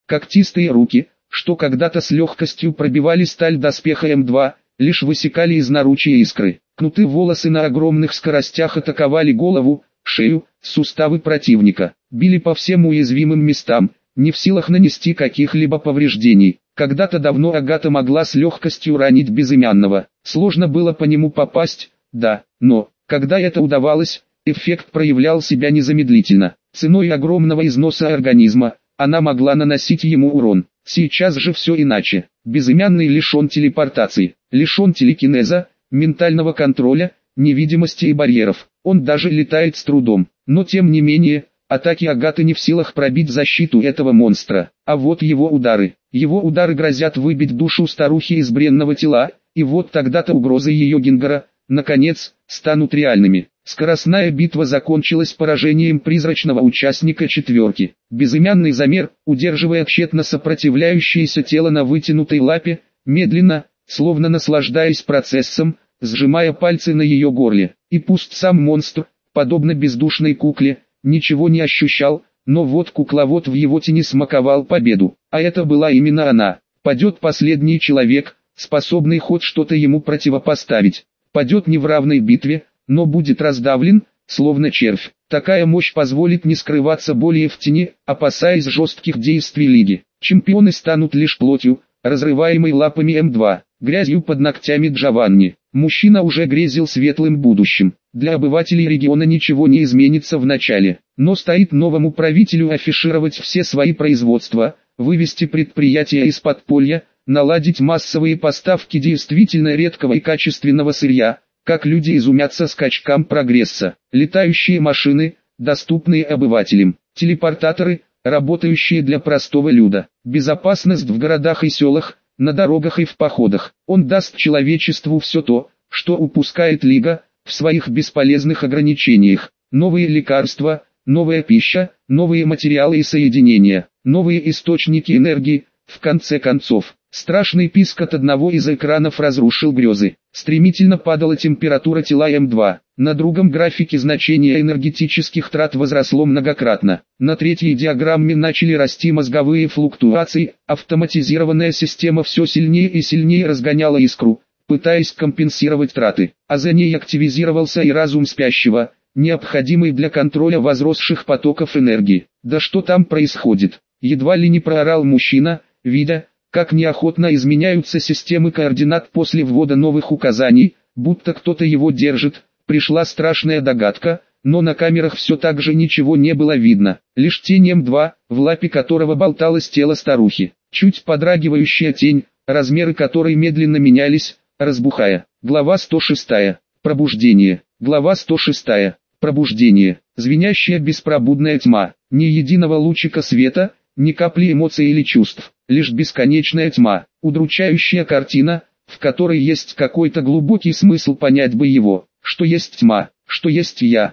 Когтистые руки, что когда-то с легкостью пробивали сталь доспеха М2, лишь высекали из наручия искры. Кнутые волосы на огромных скоростях атаковали голову, шею, суставы противника, били по всем уязвимым местам, не в силах нанести каких-либо повреждений. Когда-то давно Агата могла с легкостью ранить безымянного. Сложно было по нему попасть, да, но, когда это удавалось, эффект проявлял себя незамедлительно. Ценой огромного износа организма, она могла наносить ему урон. Сейчас же все иначе. Безымянный лишен телепортации, лишен телекинеза, ментального контроля, невидимости и барьеров. Он даже летает с трудом. Но тем не менее, атаки Агаты не в силах пробить защиту этого монстра. А вот его удары. Его удары грозят выбить душу старухи из бренного тела, и вот тогда-то угрозы ее Гингера, наконец, станут реальными. Скоростная битва закончилась поражением призрачного участника четверки. Безымянный замер, удерживая тщетно сопротивляющееся тело на вытянутой лапе, медленно, словно наслаждаясь процессом, сжимая пальцы на ее горле. И пусть сам монстр, подобно бездушной кукле, ничего не ощущал, но вот кукловод в его тени смаковал победу. А это была именно она. Падет последний человек, способный хоть что-то ему противопоставить. Падет не в равной битве, но будет раздавлен, словно червь. Такая мощь позволит не скрываться более в тени, опасаясь жестких действий Лиги. Чемпионы станут лишь плотью, разрываемой лапами М2, грязью под ногтями Джованни. Мужчина уже грезил светлым будущим. Для обывателей региона ничего не изменится в начале, но стоит новому правителю афишировать все свои производства, вывести предприятия из подполья, наладить массовые поставки действительно редкого и качественного сырья, как люди изумятся скачкам прогресса. Летающие машины, доступные обывателям, телепортаторы, работающие для простого люда, безопасность в городах и селах, на дорогах и в походах. Он даст человечеству все то, что упускает Лига, в своих бесполезных ограничениях. Новые лекарства, новая пища, новые материалы и соединения, новые источники энергии. В конце концов, страшный писк от одного из экранов разрушил грезы. Стремительно падала температура тела М2. На другом графике значение энергетических трат возросло многократно. На третьей диаграмме начали расти мозговые флуктуации. Автоматизированная система все сильнее и сильнее разгоняла искру, пытаясь компенсировать траты. А за ней активизировался и разум спящего, необходимый для контроля возросших потоков энергии. Да что там происходит? Едва ли не проорал мужчина, видя, как неохотно изменяются системы координат после ввода новых указаний, будто кто-то его держит. Пришла страшная догадка, но на камерах все так же ничего не было видно. Лишь тень М2, в лапе которого болталось тело старухи. Чуть подрагивающая тень, размеры которой медленно менялись, разбухая. Глава 106. Пробуждение. Глава 106. Пробуждение. Звенящая беспробудная тьма. Ни единого лучика света, ни капли эмоций или чувств. Лишь бесконечная тьма, удручающая картина, в которой есть какой-то глубокий смысл, понять бы его, что есть тьма, что есть я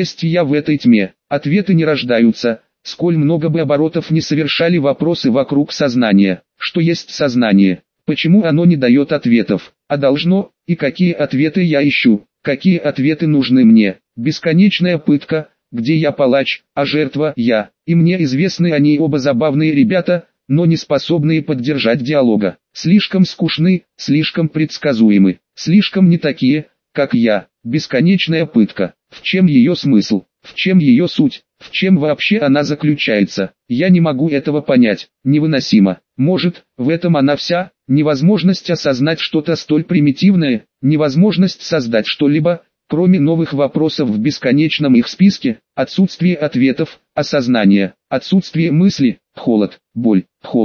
в этой тьме. Ответы не рождаются, сколь много бы оборотов не совершали вопросы вокруг сознания. Что есть сознание, почему оно не дает ответов, а должно, и какие ответы я ищу, какие ответы нужны мне. Бесконечная пытка, где я палач, а жертва я, и мне известны они оба забавные ребята, но не способные поддержать диалога. Слишком скучны, слишком предсказуемы, слишком не такие, как я. Бесконечная пытка. В чем ее смысл? В чем ее суть? В чем вообще она заключается? Я не могу этого понять. Невыносимо. Может, в этом она вся? Невозможность осознать что-то столь примитивное, невозможность создать что-либо, кроме новых вопросов в бесконечном их списке, отсутствие ответов, осознание, отсутствие мысли, холод, боль,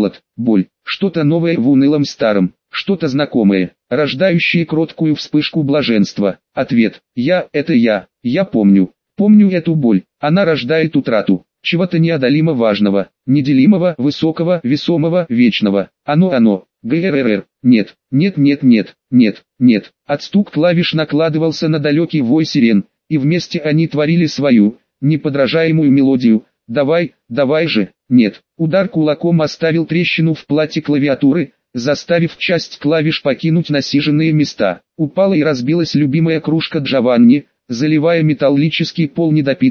что-то новое в унылом старом, что-то знакомое, рождающее кроткую вспышку блаженства. Ответ: это я помню эту боль, она рождает утрату чего-то неодолимо важного, неделимого, высокого, весомого, вечного. Оно. ГРР. Нет. Отстук клавиш накладывался на далекий вой сирен, и вместе они творили свою, неподражаемую мелодию. Давай же. Нет. Удар кулаком оставил трещину в плате клавиатуры, заставив часть клавиш покинуть насиженные места. Упала и разбилась любимая кружка Джованни, заливая металлический пол недопитым,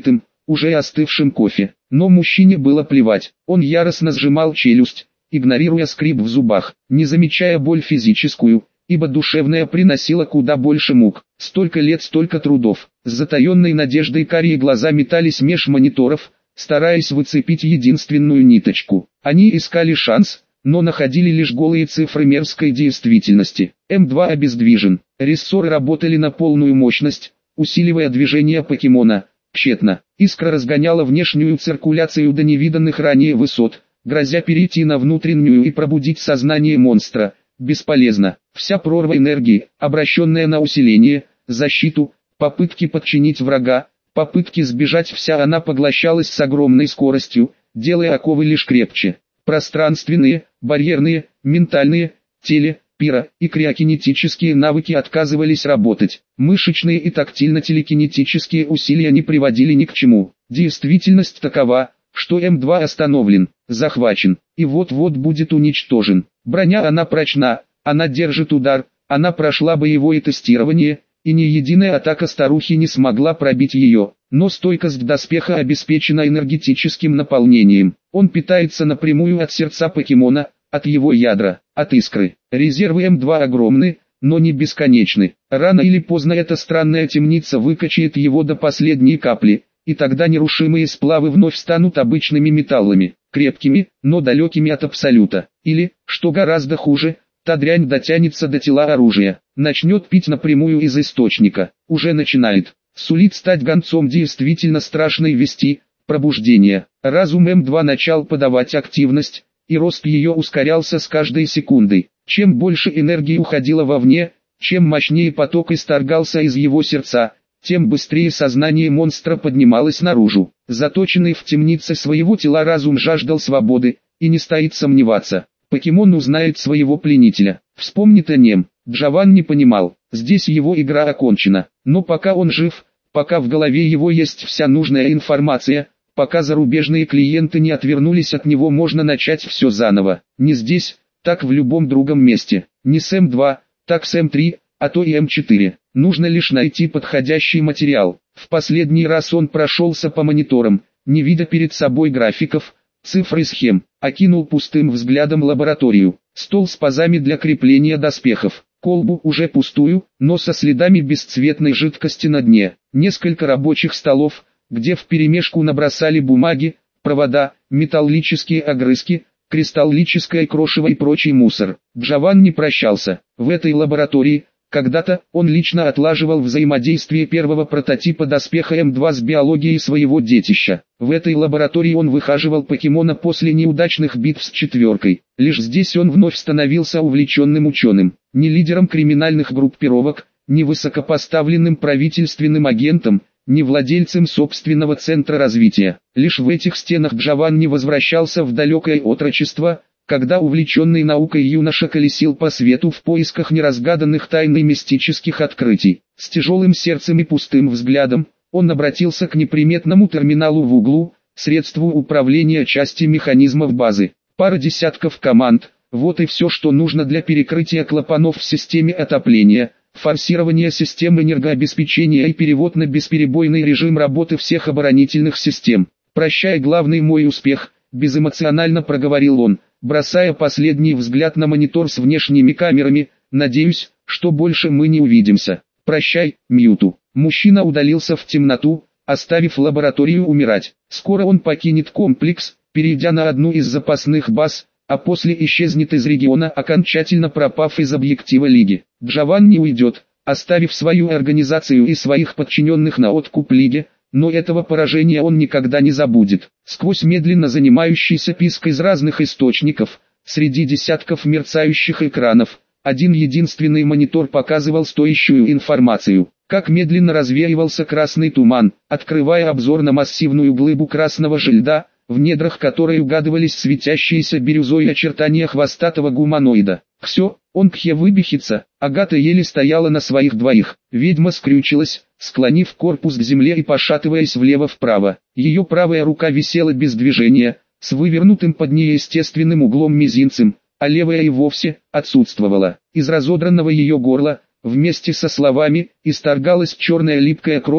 уже остывшим кофе. Но мужчине было плевать, он яростно сжимал челюсть, игнорируя скрип в зубах, не замечая боль физическую, ибо душевная приносила куда больше мук. Столько лет, столько трудов. С затаенной надеждой карие глаза метались меж мониторов, стараясь выцепить единственную ниточку. Они искали шанс, но находили лишь голые цифры мерзкой действительности. М2 обездвижен. Рессоры работали на полную мощность, усиливая движение покемона. Тщетно. Искра разгоняла внешнюю циркуляцию до невиданных ранее высот, грозя перейти на внутреннюю и пробудить сознание монстра. Бесполезно. Вся прорва энергии, обращенная на усиление, защиту, попытки подчинить врага, попытки сбежать, вся она поглощалась с огромной скоростью, делая оковы лишь крепче. Пространственные, барьерные, ментальные, пиро и криокинетические навыки отказывались работать. Мышечные и тактильно-телекинетические усилия не приводили ни к чему. Действительность такова, что М2 остановлен, захвачен, и вот-вот будет уничтожен. Броня она прочна, она держит удар, она прошла боевое тестирование, и ни единая атака старухи не смогла пробить ее. Но стойкость доспеха обеспечена энергетическим наполнением. Он питается напрямую от сердца покемона, от его ядра, от искры. Резервы М2 огромны, но не бесконечны. Рано или поздно эта странная темница выкачает его до последней капли, и тогда нерушимые сплавы вновь станут обычными металлами, крепкими, но далекими от абсолюта. Или, что гораздо хуже, та дрянь дотянется до тела оружия, начнет пить напрямую из источника, уже начинает. Сулит стать гонцом действительно страшной вести, пробуждение. Разум М2 начал подавать активность, и рост ее ускорялся с каждой секундой. Чем больше энергии уходило вовне, чем мощнее поток исторгался из его сердца, тем быстрее сознание монстра поднималось наружу. Заточенный в темнице своего тела разум жаждал свободы, и не стоит сомневаться. Покемон узнает своего пленителя. Вспомнит о нем. Джован не понимал, здесь его игра окончена. Но пока он жив, пока в голове его есть вся нужная информация, пока зарубежные клиенты не отвернулись от него, можно начать все заново. Не здесь, так в любом другом месте. Не с М2, так с М3, а то и М4. Нужно лишь найти подходящий материал. В последний раз он прошелся по мониторам, не видя перед собой графиков, цифр и схем, окинул пустым взглядом лабораторию. Стол с пазами для крепления доспехов, колбу уже пустую, но со следами бесцветной жидкости на дне. Несколько рабочих столов, где вперемешку набросали бумаги, провода, металлические огрызки, кристаллическое крошево и прочий мусор. Джован не прощался. В этой лаборатории, когда-то, он лично отлаживал взаимодействие первого прототипа доспеха М2 с биологией своего детища. В этой лаборатории он выхаживал покемона после неудачных битв с четверкой. Лишь здесь он вновь становился увлеченным ученым, не лидером криминальных группировок, не высокопоставленным правительственным агентом, не владельцем собственного центра развития. Лишь в этих стенах Джован не возвращался в далекое отрочество, когда увлеченный наукой юноша колесил по свету в поисках неразгаданных тайн и мистических открытий. С тяжелым сердцем и пустым взглядом, он обратился к неприметному терминалу в углу, средству управления части механизмов базы. Пара десятков команд, вот и все, что нужно для перекрытия клапанов в системе отопления, форсирование систем энергообеспечения и перевод на бесперебойный режим работы всех оборонительных систем. «Прощай, главный мой успех», — безэмоционально проговорил он, бросая последний взгляд на монитор с внешними камерами. «Надеюсь, что больше мы не увидимся. Прощай, Мьюту». Мужчина удалился в темноту, оставив лабораторию умирать. Скоро он покинет комплекс, перейдя на одну из запасных баз, а после исчезнет из региона, окончательно пропав из объектива Лиги. Джован не уйдет, оставив свою организацию и своих подчиненных на откуп Лиге, но этого поражения он никогда не забудет. Сквозь медленно занимающийся писк из разных источников, среди десятков мерцающих экранов, один единственный монитор показывал стоящую информацию. Как медленно развеивался красный туман, открывая обзор на массивную глыбу красного же льда, в недрах которой угадывались светящиеся бирюзой очертания хвостатого гуманоида. Все, он выбихится. Агата еле стояла на своих двоих. Ведьма скрючилась, склонив корпус к земле и пошатываясь влево-вправо. Ее правая рука висела без движения, с вывернутым под неестественным углом мизинцем, а левая и вовсе отсутствовала. Из разодранного ее горла, вместе со словами, исторгалась черная липкая кровь,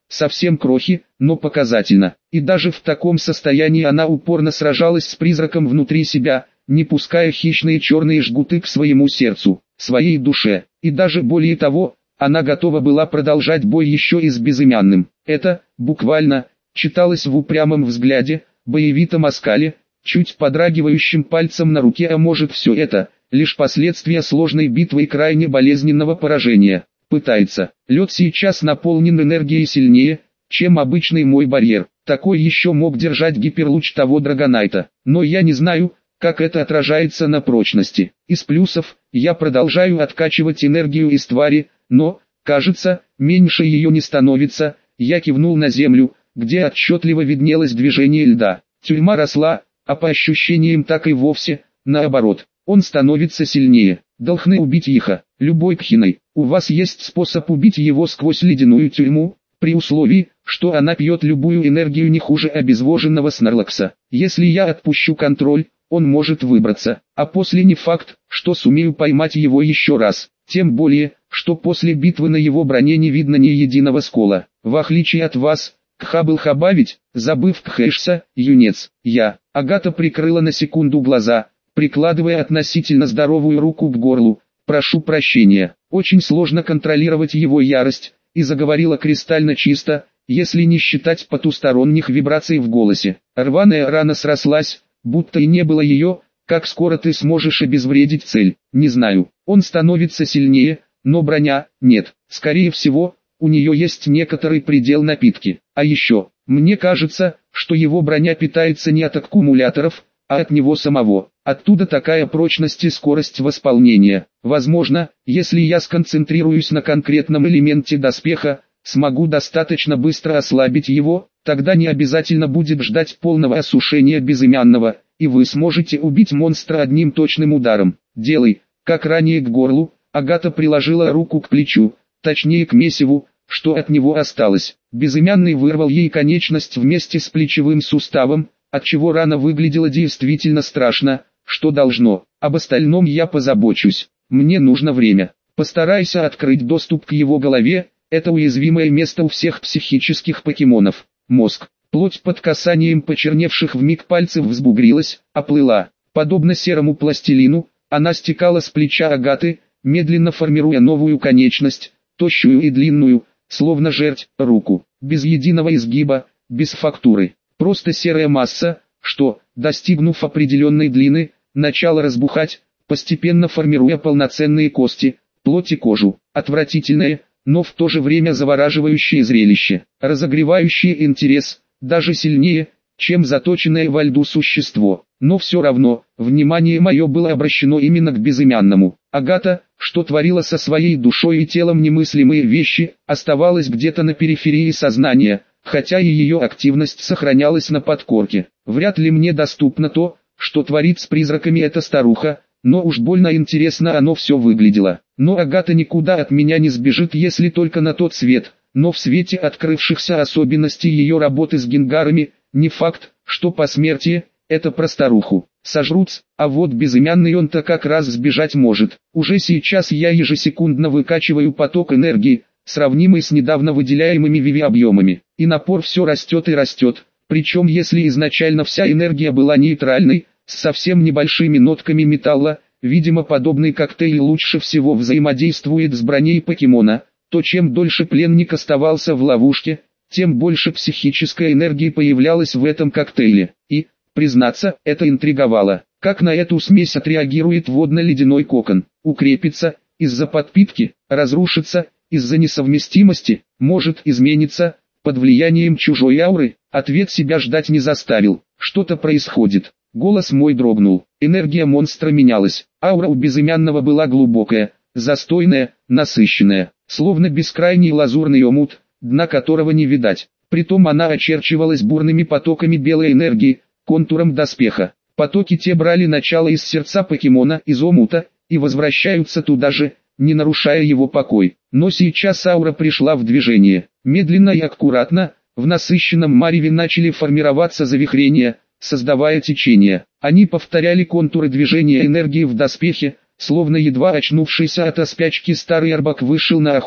совсем крохи, но показательно. И даже в таком состоянии она упорно сражалась с призраком внутри себя, не пуская хищные черные жгуты к своему сердцу, своей душе. И даже более того, она готова была продолжать бой еще и с безымянным. Это, буквально, читалось в упрямом взгляде, боевитом оскале, чуть подрагивающим пальцем на руке, а может все это, лишь последствия сложной битвы и крайне болезненного поражения. Пытается. Лед сейчас наполнен энергией сильнее, чем обычный мой барьер. Такой еще мог держать гиперлуч того Драгонайта. Но я не знаю, как это отражается на прочности. Из плюсов, я продолжаю откачивать энергию из твари, но, кажется, меньше ее не становится. Я кивнул на землю, где отчетливо виднелось движение льда. Тюрьма росла, а по ощущениям так и вовсе, наоборот. Он становится сильнее. Должны убить Иха, любой кхиной. У вас есть способ убить его сквозь ледяную тюрьму, при условии, что она пьет любую энергию не хуже обезвоженного Снарлакса. Если я отпущу контроль, он может выбраться, а после не факт, что сумею поймать его еще раз. Тем более, что после битвы на его броне не видно ни единого скола. В отличие от вас, Кха был хабавить, забыв Кхэшса, юнец. Агата прикрыла на секунду глаза, прикладывая относительно здоровую руку к горлу. «Прошу прощения, очень сложно контролировать его ярость», и заговорила кристально чисто, если не считать потусторонних вибраций в голосе. Рваная рана срослась, будто и не было ее. Как скоро ты сможешь обезвредить цель? Не знаю. Он становится сильнее, но броня, нет. Скорее всего, у нее есть некоторый предел напитки. А еще, мне кажется, что его броня питается не от аккумуляторов, а от него самого. Оттуда такая прочность и скорость восполнения. Возможно, если я сконцентрируюсь на конкретном элементе доспеха, смогу достаточно быстро ослабить его, тогда не обязательно будет ждать полного осушения безымянного, и вы сможете убить монстра одним точным ударом. Делай, как ранее к горлу. Агата приложила руку к плечу, точнее к месиву, что от него осталось. Безымянный вырвал ей конечность вместе с плечевым суставом, отчего рана выглядела действительно страшно, что должно. Об остальном я позабочусь. Мне нужно время. Постарайся открыть доступ к его голове, это уязвимое место у всех психических покемонов. Мозг. Плоть под касанием почерневших вмиг пальцев взбугрилась, оплыла. Подобно серому пластилину, она стекала с плеча Агаты, медленно формируя новую конечность, тощую и длинную, словно жерть, руку. Без единого изгиба, без фактуры. Просто серая масса, что, достигнув определенной длины, начала разбухать, постепенно формируя полноценные кости, плоть и кожу. Отвратительное, но в то же время завораживающее зрелище, разогревающее интерес, даже сильнее, чем заточенное во льду существо. Но все равно, внимание мое было обращено именно к безымянному. Агата, что творила со своей душой и телом немыслимые вещи, оставалась где-то на периферии сознания, хотя и ее активность сохранялась на подкорке. Вряд ли мне доступно то, что творит с призраками эта старуха, но уж больно интересно оно все выглядело. Но Агата никуда от меня не сбежит, если только на тот свет, но в свете открывшихся особенностей ее работы с генгарами, не факт, что по смерти, это про старуху. Сожрут, а вот безымянный он-то как раз сбежать может. Уже сейчас я ежесекундно выкачиваю поток энергии, сравнимый с недавно выделяемыми Виви объемами, и напор все растет и растет, причем если изначально вся энергия была нейтральной, с совсем небольшими нотками металла, видимо подобный коктейль лучше всего взаимодействует с броней покемона, то чем дольше пленник оставался в ловушке, тем больше психической энергии появлялось в этом коктейле, и, признаться, это интриговало. Как на эту смесь отреагирует водно-ледяной кокон? Укрепится, из-за подпитки, разрушится, из-за несовместимости, может измениться, под влиянием чужой ауры? Ответ себя ждать не заставил. Что-то происходит. Голос мой дрогнул. Энергия монстра менялась. Аура у безымянного была глубокая, застойная, насыщенная, словно бескрайний лазурный омут, дна которого не видать. Притом она очерчивалась бурными потоками белой энергии, контуром доспеха. Потоки те брали начало из сердца покемона, из омута, и возвращаются туда же, не нарушая его покой. Но сейчас аура пришла в движение. Медленно и аккуратно, в насыщенном мареве начали формироваться завихрения, создавая течение. Они повторяли контуры движения энергии в доспехе, словно едва очнувшийся от спячки старый арбак вышел на охоту,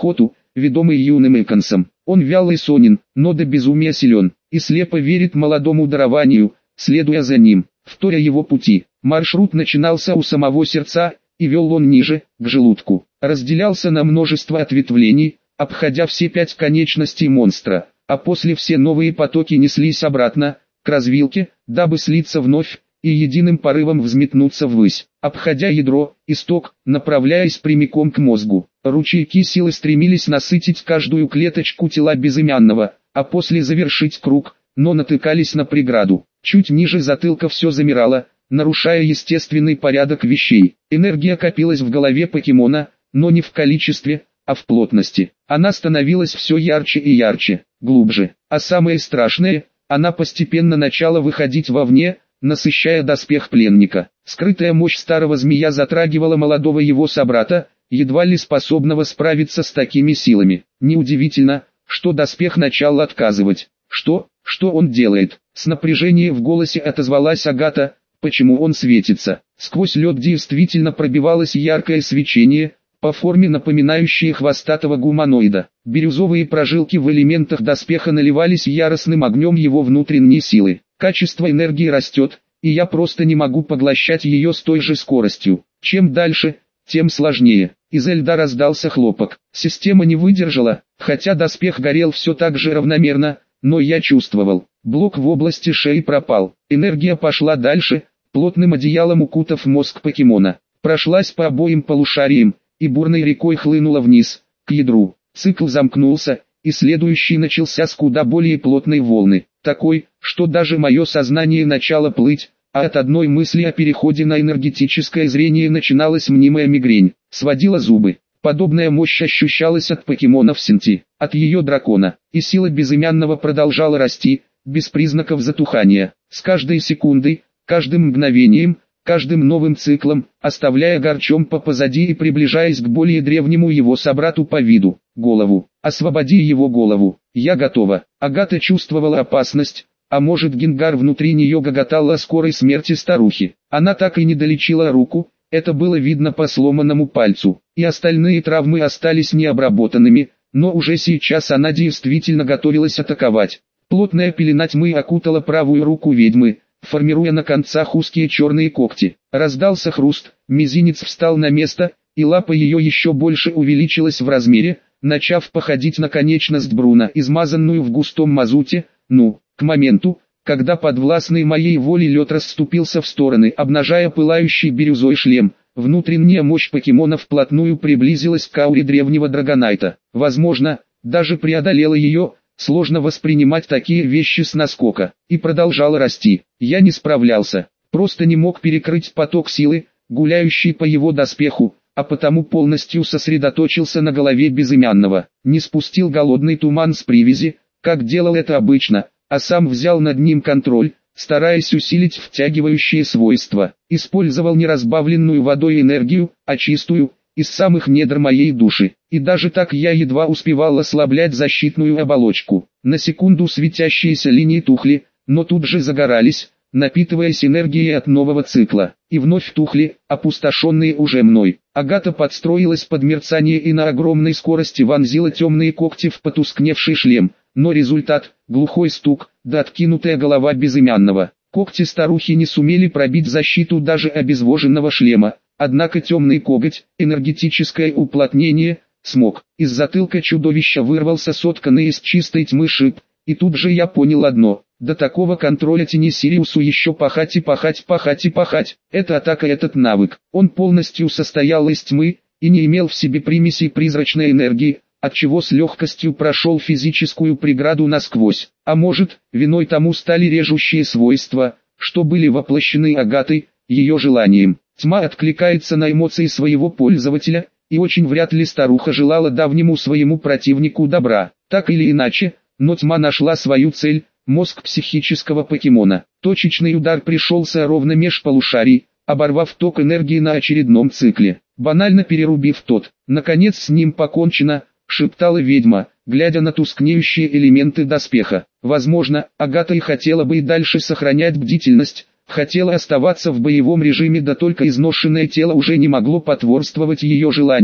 ведомый юным Эконсом. Он вял и сонен, но до безумия силен, и слепо верит молодому дарованию, следуя за ним, вторя его пути. Маршрут начинался у самого сердца, и вел он ниже, к желудку. Разделялся на множество ответвлений, обходя все 5 конечностей монстра, а после все новые потоки неслись обратно, к развилке, дабы слиться вновь, и единым порывом взметнуться ввысь, обходя ядро, исток, направляясь прямиком к мозгу. Ручейки силы стремились насытить каждую клеточку тела безымянного, а после завершить круг, но натыкались на преграду. Чуть ниже затылка все замирало, нарушая естественный порядок вещей. Энергия копилась в голове покемона, но не в количестве, а в плотности. Она становилась все ярче и ярче, глубже. А самое страшное, она постепенно начала выходить вовне, насыщая доспех пленника. Скрытая мощь старого змея затрагивала молодого его собрата, едва ли способного справиться с такими силами. Неудивительно, что доспех начал отказывать. Что он делает? С напряжением в голосе отозвалась Агата. Почему он светится? Сквозь лед действительно пробивалось яркое свечение, по форме напоминающее хвостатого гуманоида. Бирюзовые прожилки в элементах доспеха наливались яростным огнем его внутренней силы. Качество энергии растет, и я просто не могу поглощать ее с той же скоростью. Чем дальше, тем сложнее. Изо льда раздался хлопок. Система не выдержала, хотя доспех горел все так же равномерно, но я чувствовал. Блок в области шеи пропал. Энергия пошла дальше, плотным одеялом укутав мозг покемона. Прошлась по обоим полушариям, и бурной рекой хлынула вниз, к ядру. Цикл замкнулся, и следующий начался с куда более плотной волны. Такой, что даже мое сознание начало плыть, а от одной мысли о переходе на энергетическое зрение начиналась мнимая мигрень, сводила зубы. Подобная мощь ощущалась от покемонов Синти, от ее дракона, и сила безымянного продолжала расти, без признаков затухания. С каждой секундой, каждым мгновением, каждым новым циклом, оставляя Гарчомпа позади и приближаясь к более древнему его собрату по виду, голову. «Освободи его голову, я готова». Агата чувствовала опасность, а может Генгар внутри нее гоготал о скорой смерти старухи. Она так и не долечила руку, это было видно по сломанному пальцу, и остальные травмы остались необработанными, но уже сейчас она действительно готовилась атаковать. Плотная пелена тьмы окутала правую руку ведьмы, формируя на концах узкие черные когти. Раздался хруст, мизинец встал на место, и лапа ее еще больше увеличилась в размере, начав походить на конечность Бруна, измазанную в густом мазуте. К моменту, когда подвластный моей воле лед расступился в стороны, обнажая пылающий бирюзой шлем, внутренняя мощь покемона вплотную приблизилась к ауре древнего драгонайта. Возможно, даже преодолела ее. Сложно воспринимать такие вещи с наскока, и продолжала расти. Я не справлялся, просто не мог перекрыть поток силы, гуляющий по его доспеху, а потому полностью сосредоточился на голове безымянного. Не спустил голодный туман с привязи, как делал это обычно, а сам взял над ним контроль, стараясь усилить втягивающие свойства. Использовал не разбавленную водой энергию, а чистую, из самых недр моей души. И даже так я едва успевал ослаблять защитную оболочку. На секунду светящиеся линии тухли, но тут же загорались, напитываясь энергией от нового цикла. И вновь тухли, опустошенные уже мной. Агата подстроилась под мерцание и на огромной скорости вонзила темные когти в потускневший шлем. Но результат – глухой стук, да откинутая голова безымянного. Когти старухи не сумели пробить защиту даже обезвоженного шлема. Однако темный коготь, энергетическое уплотнение, смог. Из затылка чудовища вырвался сотканный из чистой тьмы шип, и тут же я понял одно. До такого контроля тени Сириусу еще пахать и пахать, пахать и пахать. Эта атака, этот навык, он полностью состоял из тьмы, и не имел в себе примесей призрачной энергии, отчего с легкостью прошел физическую преграду насквозь. А может, виной тому стали режущие свойства, что были воплощены Агатой, ее желанием. Тьма откликается на эмоции своего пользователя, и очень вряд ли старуха желала давнему своему противнику добра. Так или иначе, но тьма нашла свою цель, мозг психического покемона. Точечный удар пришелся ровно меж полушарий, оборвав ток энергии на очередном цикле, банально перерубив тот. Наконец с ним покончено, шептала ведьма, глядя на тускнеющие элементы доспеха. Возможно, Агата и хотела бы и дальше сохранять бдительность, хотела оставаться в боевом режиме, да только изношенное тело уже не могло потворствовать ее желаниям.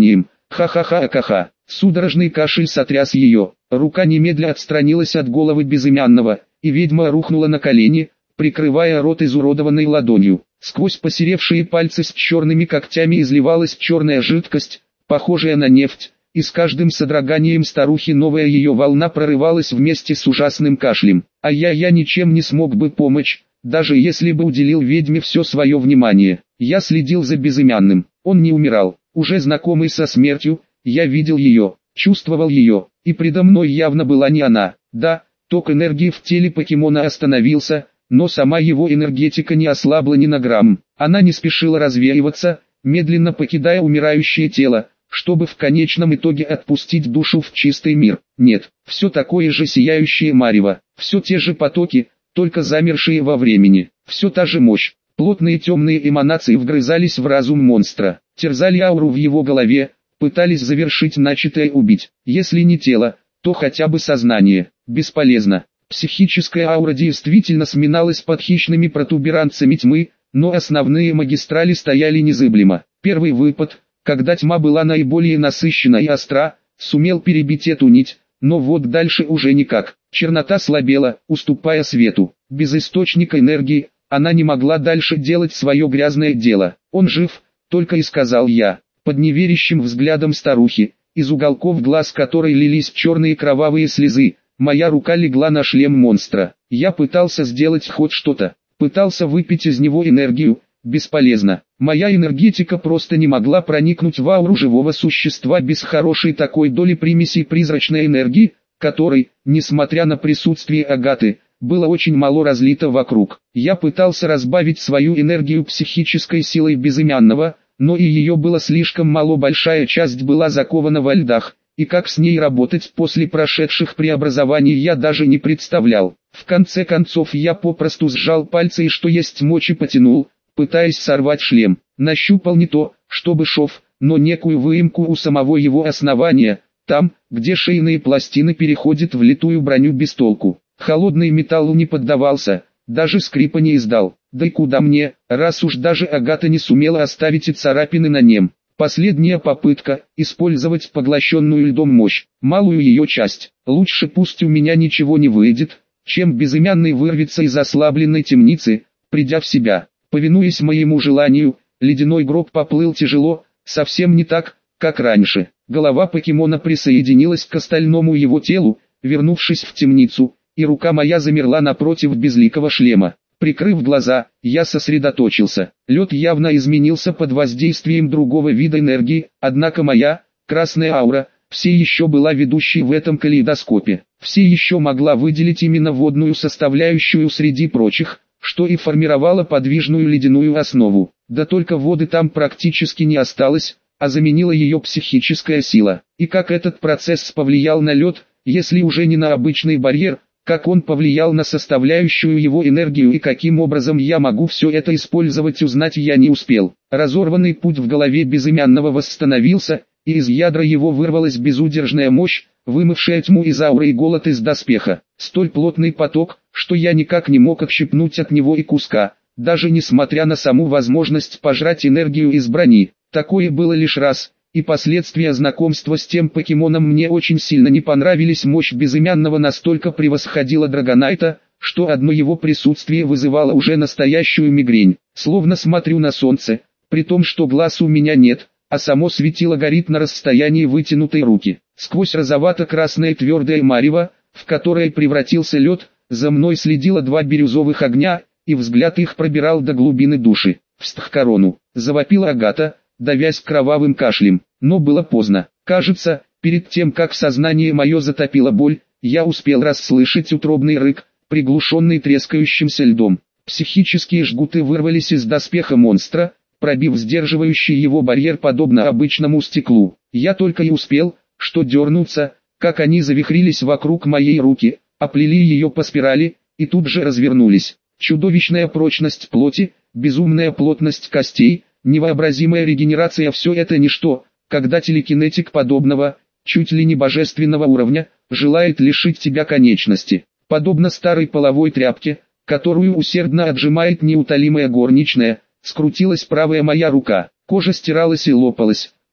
Ха-ха-ха-ха-ха. Судорожный кашель сотряс ее. Рука немедля отстранилась от головы безымянного, и ведьма рухнула на колени, прикрывая рот изуродованной ладонью. Сквозь посеревшие пальцы с черными когтями изливалась черная жидкость, похожая на нефть, и с каждым содроганием старухи новая ее волна прорывалась вместе с ужасным кашлем. А я ничем не смог бы помочь, даже если бы уделил ведьме все свое внимание. Я следил за безымянным, он не умирал, уже знакомый со смертью, я видел ее, чувствовал ее, и предо мной явно была не она. Да, ток энергии в теле покемона остановился, но сама его энергетика не ослабла ни на грамм. Она не спешила развеиваться, медленно покидая умирающее тело, чтобы в конечном итоге отпустить душу в чистый мир. Нет, все такое же сияющее марево, все те же потоки, только замершие во времени, все та же мощь. Плотные темные эманации вгрызались в разум монстра, терзали ауру в его голове, пытались завершить начатое, убить. Если не тело, то хотя бы сознание. Бесполезно. Психическая аура действительно сминалась под хищными протуберанцами тьмы, но основные магистрали стояли незыблемо. Первый выпад, когда тьма была наиболее насыщена и остра, сумел перебить эту нить, но вот дальше уже никак. Чернота слабела, уступая свету. Без источника энергии она не могла дальше делать свое грязное дело. «Он жив», — только и сказал я, под неверящим взглядом старухи, из уголков глаз которой лились черные кровавые слезы. Моя рука легла на шлем монстра. Я пытался сделать хоть что-то, пытался выпить из него энергию, бесполезно. Моя энергетика просто не могла проникнуть в ауру живого существа без хорошей такой доли примесей призрачной энергии, которой, несмотря на присутствие Агаты, было очень мало разлито вокруг. Я пытался разбавить свою энергию психической силой безымянного, но и ее было слишком мало, большая часть была закована во льдах, и как с ней работать после прошедших преобразований я даже не представлял. В конце концов я попросту сжал пальцы и что есть мочи потянул, пытаясь сорвать шлем. Нащупал не то, чтобы шов, но некую выемку у самого его основания, там, где шейные пластины переходят в литую броню без толку. Холодный металлу не поддавался, даже скрипа не издал. Да и куда мне, раз уж даже Агата не сумела оставить и царапины на нем. Последняя попытка – использовать поглощенную льдом мощь, малую ее часть. Лучше пусть у меня ничего не выйдет, чем безымянный вырвется из ослабленной темницы, придя в себя. Повинуясь моему желанию, ледяной гроб поплыл тяжело, совсем не так, как раньше. Голова покемона присоединилась к остальному его телу, вернувшись в темницу, и рука моя замерла напротив безликого шлема. Прикрыв глаза, я сосредоточился. Лед явно изменился под воздействием другого вида энергии, однако моя, красная аура, все еще была ведущей в этом калейдоскопе. Все еще могла выделить именно водную составляющую среди прочих, что и формировало подвижную ледяную основу. Да только воды там практически не осталось, а заменила ее психическая сила. И как этот процесс повлиял на лед, если уже не на обычный барьер, как он повлиял на составляющую его энергию и каким образом я могу все это использовать, узнать я не успел. Разорванный путь в голове безымянного восстановился, и из ядра его вырвалась безудержная мощь, вымывшая тьму из ауры и голод из доспеха. Столь плотный поток, что я никак не мог отщипнуть от него и куска, даже несмотря на саму возможность пожрать энергию из брони. Такое было лишь раз. И последствия знакомства с тем покемоном мне очень сильно не понравились. Мощь безымянного настолько превосходила Драгонайта, что одно его присутствие вызывало уже настоящую мигрень. Словно смотрю на солнце, при том что глаз у меня нет, а само светило горит на расстоянии вытянутой руки. Сквозь розовато-красное твердое марево, в которое превратился лед, за мной следило два бирюзовых огня, и взгляд их пробирал до глубины души. «Встх корону!» — завопила Агата, давясь кровавым кашлем, но было поздно. Кажется, перед тем как сознание мое затопило боль, я успел расслышать утробный рык, приглушенный трескающимся льдом. Психические жгуты вырвались из доспеха монстра, пробив сдерживающий его барьер подобно обычному стеклу. Я только и успел, что дернуться, как они завихрились вокруг моей руки, оплели ее по спирали, и тут же развернулись. Чудовищная прочность плоти, безумная плотность костей, невообразимая регенерация — все это ничто, когда телекинетик подобного, чуть ли не божественного уровня, желает лишить тебя конечности. Подобно старой половой тряпке, которую усердно отжимает неутолимая горничная, скрутилась правая моя рука. Кожа стиралась и лопалась,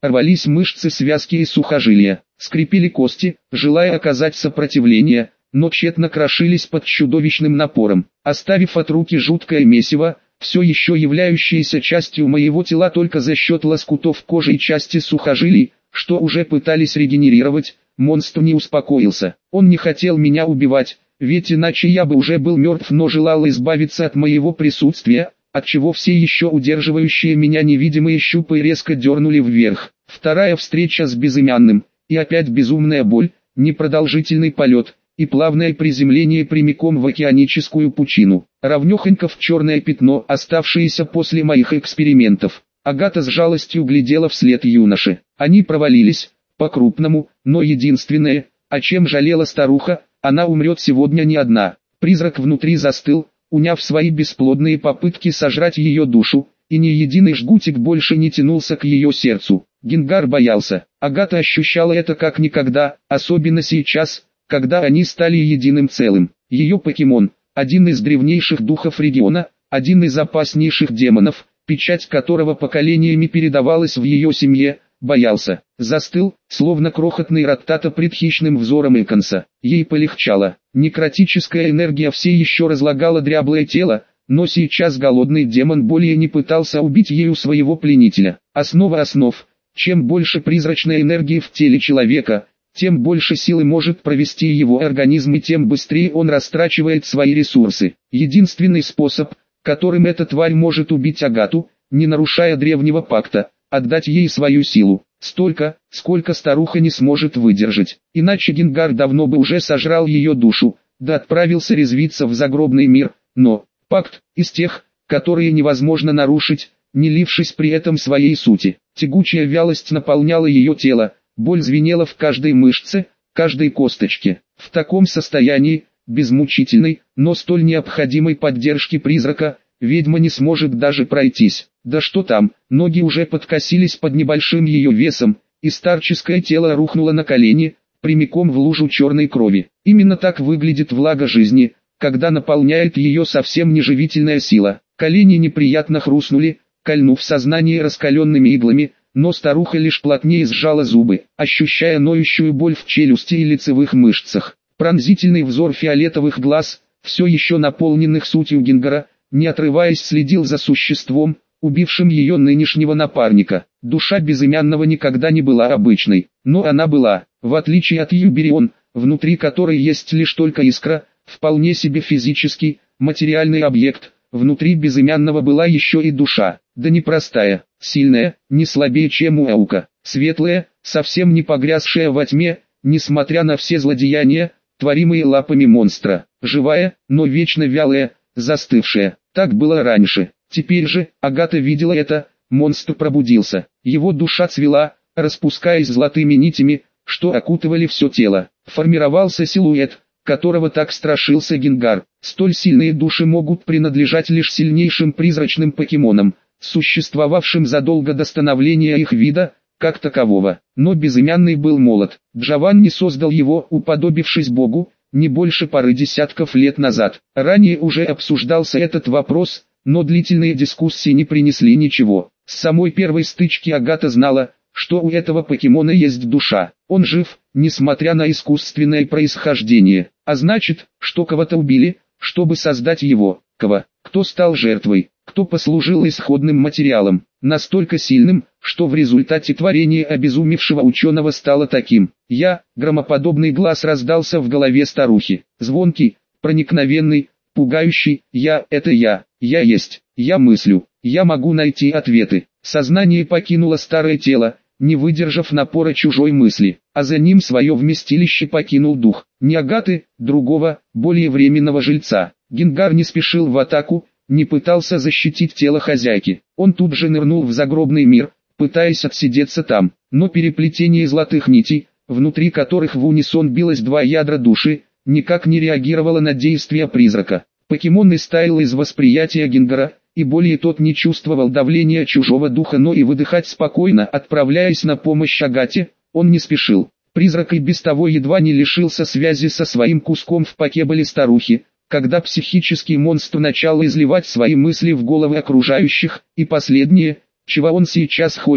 рвались мышцы, связки и сухожилия, скрипели кости, желая оказать сопротивление, но тщетно крошились под чудовищным напором, оставив от руки жуткое месиво, все еще являющееся частью моего тела только за счет лоскутов кожи и части сухожилий, что уже пытались регенерировать. Монстр не успокоился. Он не хотел меня убивать, ведь иначе я бы уже был мертв, но желал избавиться от моего присутствия, отчего все еще удерживающие меня невидимые щупы резко дернули вверх. Вторая встреча с безымянным, и опять безумная боль, непродолжительный полет, и плавное приземление прямиком в океаническую пучину, равнёхонько в черное пятно, оставшееся после моих экспериментов. Агата с жалостью глядела вслед юноше. Они провалились, по-крупному, но единственное, о чем жалела старуха, она умрет сегодня не одна. Призрак внутри застыл, уняв свои бесплодные попытки сожрать ее душу, и ни единый жгутик больше не тянулся к ее сердцу. Генгар боялся. Агата ощущала это как никогда, особенно сейчас, когда они стали единым целым. Ее покемон, один из древнейших духов региона, один из опаснейших демонов, печать которого поколениями передавалась в ее семье, боялся, застыл, словно крохотный раттата пред хищным взором Иконса. Ей полегчало, некротическая энергия все еще разлагала дряблое тело, но сейчас голодный демон более не пытался убить ею своего пленителя. Основа основ, чем больше призрачной энергии в теле человека, тем больше силы может провести его организм и тем быстрее он растрачивает свои ресурсы. Единственный способ, которым эта тварь может убить Агату, не нарушая древнего пакта, отдать ей свою силу, столько, сколько старуха не сможет выдержать, иначе Генгар давно бы уже сожрал ее душу, да отправился резвиться в загробный мир, но, пакт, из тех, которые невозможно нарушить, не лившись при этом своей сути. Тягучая вялость наполняла ее тело, боль звенела в каждой мышце, каждой косточке. В таком состоянии, без мучительной, но столь необходимой поддержки призрака, ведьма не сможет даже пройтись. Да что там, ноги уже подкосились под небольшим ее весом, и старческое тело рухнуло на колени, прямиком в лужу черной крови. Именно так выглядит влага жизни, когда наполняет ее совсем неживительная сила. Колени неприятно хрустнули, кольнув сознание раскаленными иглами, но старуха лишь плотнее сжала зубы, ощущая ноющую боль в челюсти и лицевых мышцах. Пронзительный взор фиолетовых глаз, все еще наполненных сутью Генгара, не отрываясь следил за существом, убившим ее нынешнего напарника. Душа безымянного никогда не была обычной, но она была, в отличие от Юберион, внутри которой есть лишь только искра, вполне себе физический, материальный объект. Внутри безымянного была еще и душа, да не простая, сильная, не слабее чем у Аука, светлая, совсем не погрязшая во тьме, несмотря на все злодеяния, творимые лапами монстра, живая, но вечно вялая, застывшая. Так было раньше. Теперь же, Агата видела это, монстр пробудился, его душа цвела, распускаясь золотыми нитями, что окутывали все тело. Формировался силуэт, которого так страшился Генгар. Столь сильные души могут принадлежать лишь сильнейшим призрачным покемонам, существовавшим задолго до становления их вида, как такового. Но безымянный был молод. Джованни создал его, уподобившись Богу, не больше пары десятков лет назад. Ранее уже обсуждался этот вопрос, но длительные дискуссии не принесли ничего. С самой первой стычки Агата знала, что у этого покемона есть душа. Он жив, несмотря на искусственное происхождение. А значит, что кого-то убили, чтобы создать его. Кого? Кто стал жертвой? Кто послужил исходным материалом? Настолько сильным, что в результате творение обезумевшего ученого стало таким. Громоподобный глаз раздался в голове старухи. Звонкий, проникновенный, пугающий. Это я есть, я мыслю, я могу найти ответы. Сознание покинуло старое тело, не выдержав напора чужой мысли, а за ним свое вместилище покинул дух. Не Агаты, другого, более временного жильца. Генгар не спешил в атаку, не пытался защитить тело хозяйки. Он тут же нырнул в загробный мир, пытаясь отсидеться там. Но переплетение золотых нитей, внутри которых в унисон билось два ядра души, никак не реагировало на действия призрака. Покемон истаял из восприятия Генгара, и более тот не чувствовал давления чужого духа, но и выдыхать спокойно, отправляясь на помощь Агате, он не спешил. Призрак и без того едва не лишился связи со своим куском в покеболе старухи, когда психический монстр начал изливать свои мысли в головы окружающих, и последнее, чего он сейчас хочет,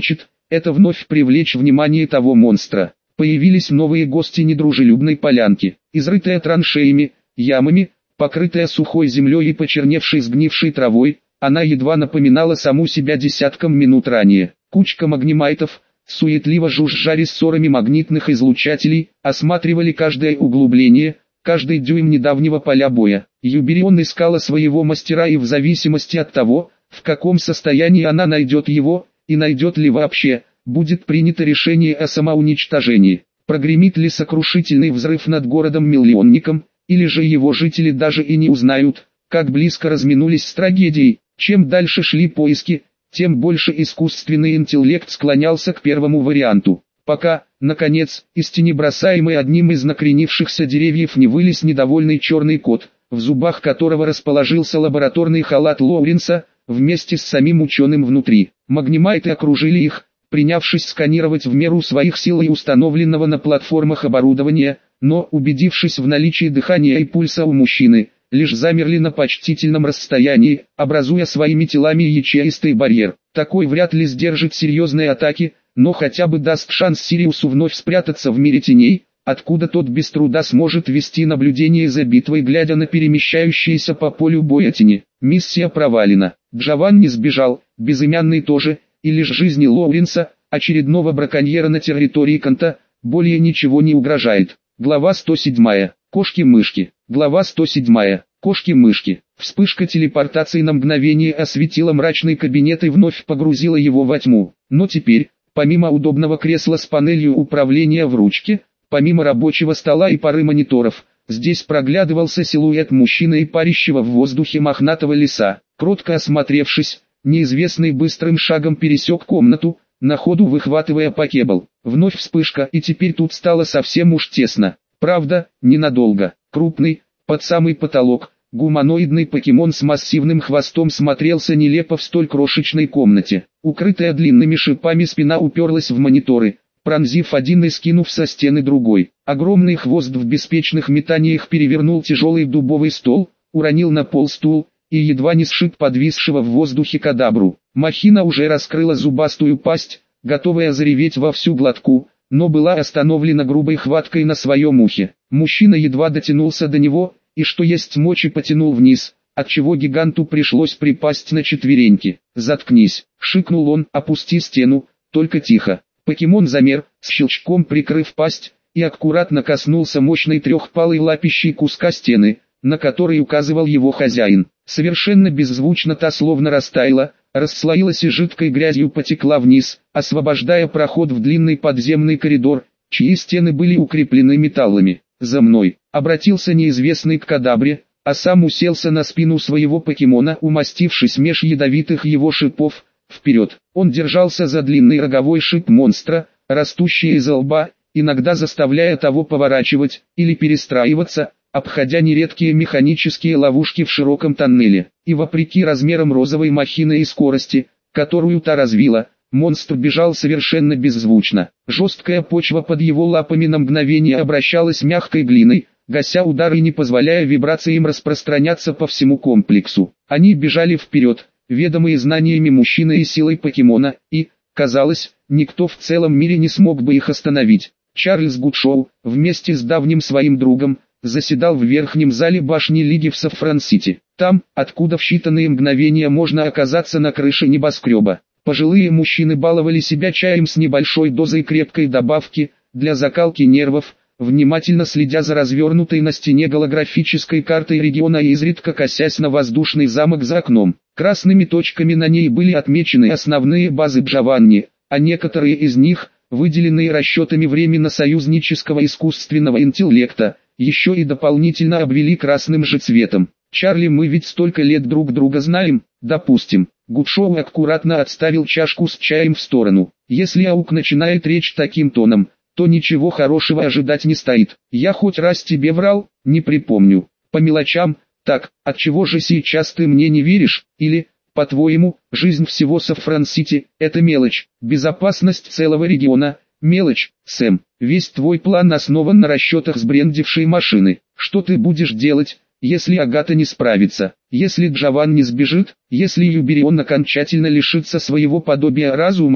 это вновь привлечь внимание того монстра. Появились новые гости недружелюбной полянки, изрытая траншеями, ямами, покрытая сухой землей и почерневшей сгнившей травой, она едва напоминала саму себя десятком минут ранее. Кучка магнемайтов, суетливо жужжа рессорами магнитных излучателей, осматривали каждое углубление, каждый дюйм недавнего поля боя. Юбирион искала своего мастера, и в зависимости от того, в каком состоянии она найдет его, и найдет ли вообще, будет принято решение о самоуничтожении. Прогремит ли сокрушительный взрыв над городом-миллионником, или же его жители даже и не узнают, как близко разминулись с трагедией. Чем дальше шли поиски, тем больше искусственный интеллект склонялся к первому варианту. Пока, наконец, из тени, бросаемой одним из накренившихся деревьев, не вылез недовольный черный кот, в зубах которого расположился лабораторный халат Лоуренса, вместе с самим ученым внутри. Магнемайты окружили их, принявшись сканировать в меру своих сил и установленного на платформах оборудования, но, убедившись в наличии дыхания и пульса у мужчины, лишь замерли на почтительном расстоянии, образуя своими телами ячеистый барьер. Такой вряд ли сдержит серьезные атаки, но хотя бы даст шанс Сириусу вновь спрятаться в мире теней, откуда тот без труда сможет вести наблюдение за битвой, глядя на перемещающиеся по полю боя тени. Миссия провалена. Джованни сбежал, безымянный тоже, и лишь жизни Лоуренса, очередного браконьера на территории Канта, более ничего не угрожает. Глава 107. Кошки-мышки. Глава 107. Кошки-мышки. Вспышка телепортации на мгновение осветила мрачный кабинет и вновь погрузила его во тьму. Но теперь, помимо удобного кресла с панелью управления в ручке, помимо рабочего стола и пары мониторов, здесь проглядывался силуэт мужчины и парящего в воздухе мохнатого лиса. Кротко осмотревшись, неизвестный быстрым шагом пересек комнату, на ходу выхватывая покебл. Вновь вспышка, и теперь тут стало совсем уж тесно. Правда, ненадолго. Крупный, под самый потолок, гуманоидный покемон с массивным хвостом смотрелся нелепо в столь крошечной комнате. Укрытая длинными шипами спина уперлась в мониторы, пронзив один и скинув со стены другой. Огромный хвост в беспечных метаниях перевернул тяжелый дубовый стол, уронил на пол стул, и едва не сшиб подвисшего в воздухе кадабру. Махина уже раскрыла зубастую пасть, готовая зареветь во всю глотку, но была остановлена грубой хваткой на своем ухе. Мужчина едва дотянулся до него, и что есть мочи потянул вниз, отчего гиганту пришлось припасть на четвереньки. «Заткнись!» — шикнул он, «опусти стену, только тихо». Покемон замер, с щелчком прикрыв пасть, и аккуратно коснулся мощной трехпалой лапищей куска стены, на который указывал его хозяин. Совершенно беззвучно та словно растаяла, расслоилась и жидкой грязью потекла вниз, освобождая проход в длинный подземный коридор, чьи стены были укреплены металлами. «За мной!» — обратился неизвестный к кадабре, а сам уселся на спину своего покемона, умастившись меж ядовитых его шипов. Вперед! Он держался за длинный роговой шип монстра, растущий из лба, иногда заставляя того поворачивать или перестраиваться, обходя нередкие механические ловушки в широком тоннеле. И вопреки размерам розовой махины и скорости, которую та развила, монстр бежал совершенно беззвучно. Жесткая почва под его лапами на мгновение обращалась мягкой глиной, гася удары и не позволяя вибрациям распространяться по всему комплексу. Они бежали вперед, ведомые знаниями мужчины и силой покемона, и, казалось, никто в целом мире не смог бы их остановить. Чарльз Гудшоу, вместе с давним своим другом, заседал в верхнем зале башни Лиги в Саффран-Сити. Там, откуда в считанные мгновения можно оказаться на крыше небоскреба. Пожилые мужчины баловали себя чаем с небольшой дозой крепкой добавки, для закалки нервов, внимательно следя за развернутой на стене голографической картой региона и изредка косясь на воздушный замок за окном. Красными точками на ней были отмечены основные базы Джованни, а некоторые из них, выделенные расчетами временно союзнического искусственного интеллекта, еще и дополнительно обвели красным же цветом. «Чарли, мы ведь столько лет друг друга знаем, допустим». Гудшоу аккуратно отставил чашку с чаем в сторону. «Если Аук начинает речь таким тоном, то ничего хорошего ожидать не стоит. Я хоть раз тебе врал, не припомню. По мелочам, так, отчего же сейчас ты мне не веришь? Или, по-твоему, жизнь всего Саффран-Сити – это мелочь, безопасность целого региона – мелочь, Сэм. Весь твой план основан на расчетах сбрендившей машины. Что ты будешь делать, если Агата не справится, если Джованни сбежит, если Юбирион окончательно лишится своего подобия разума?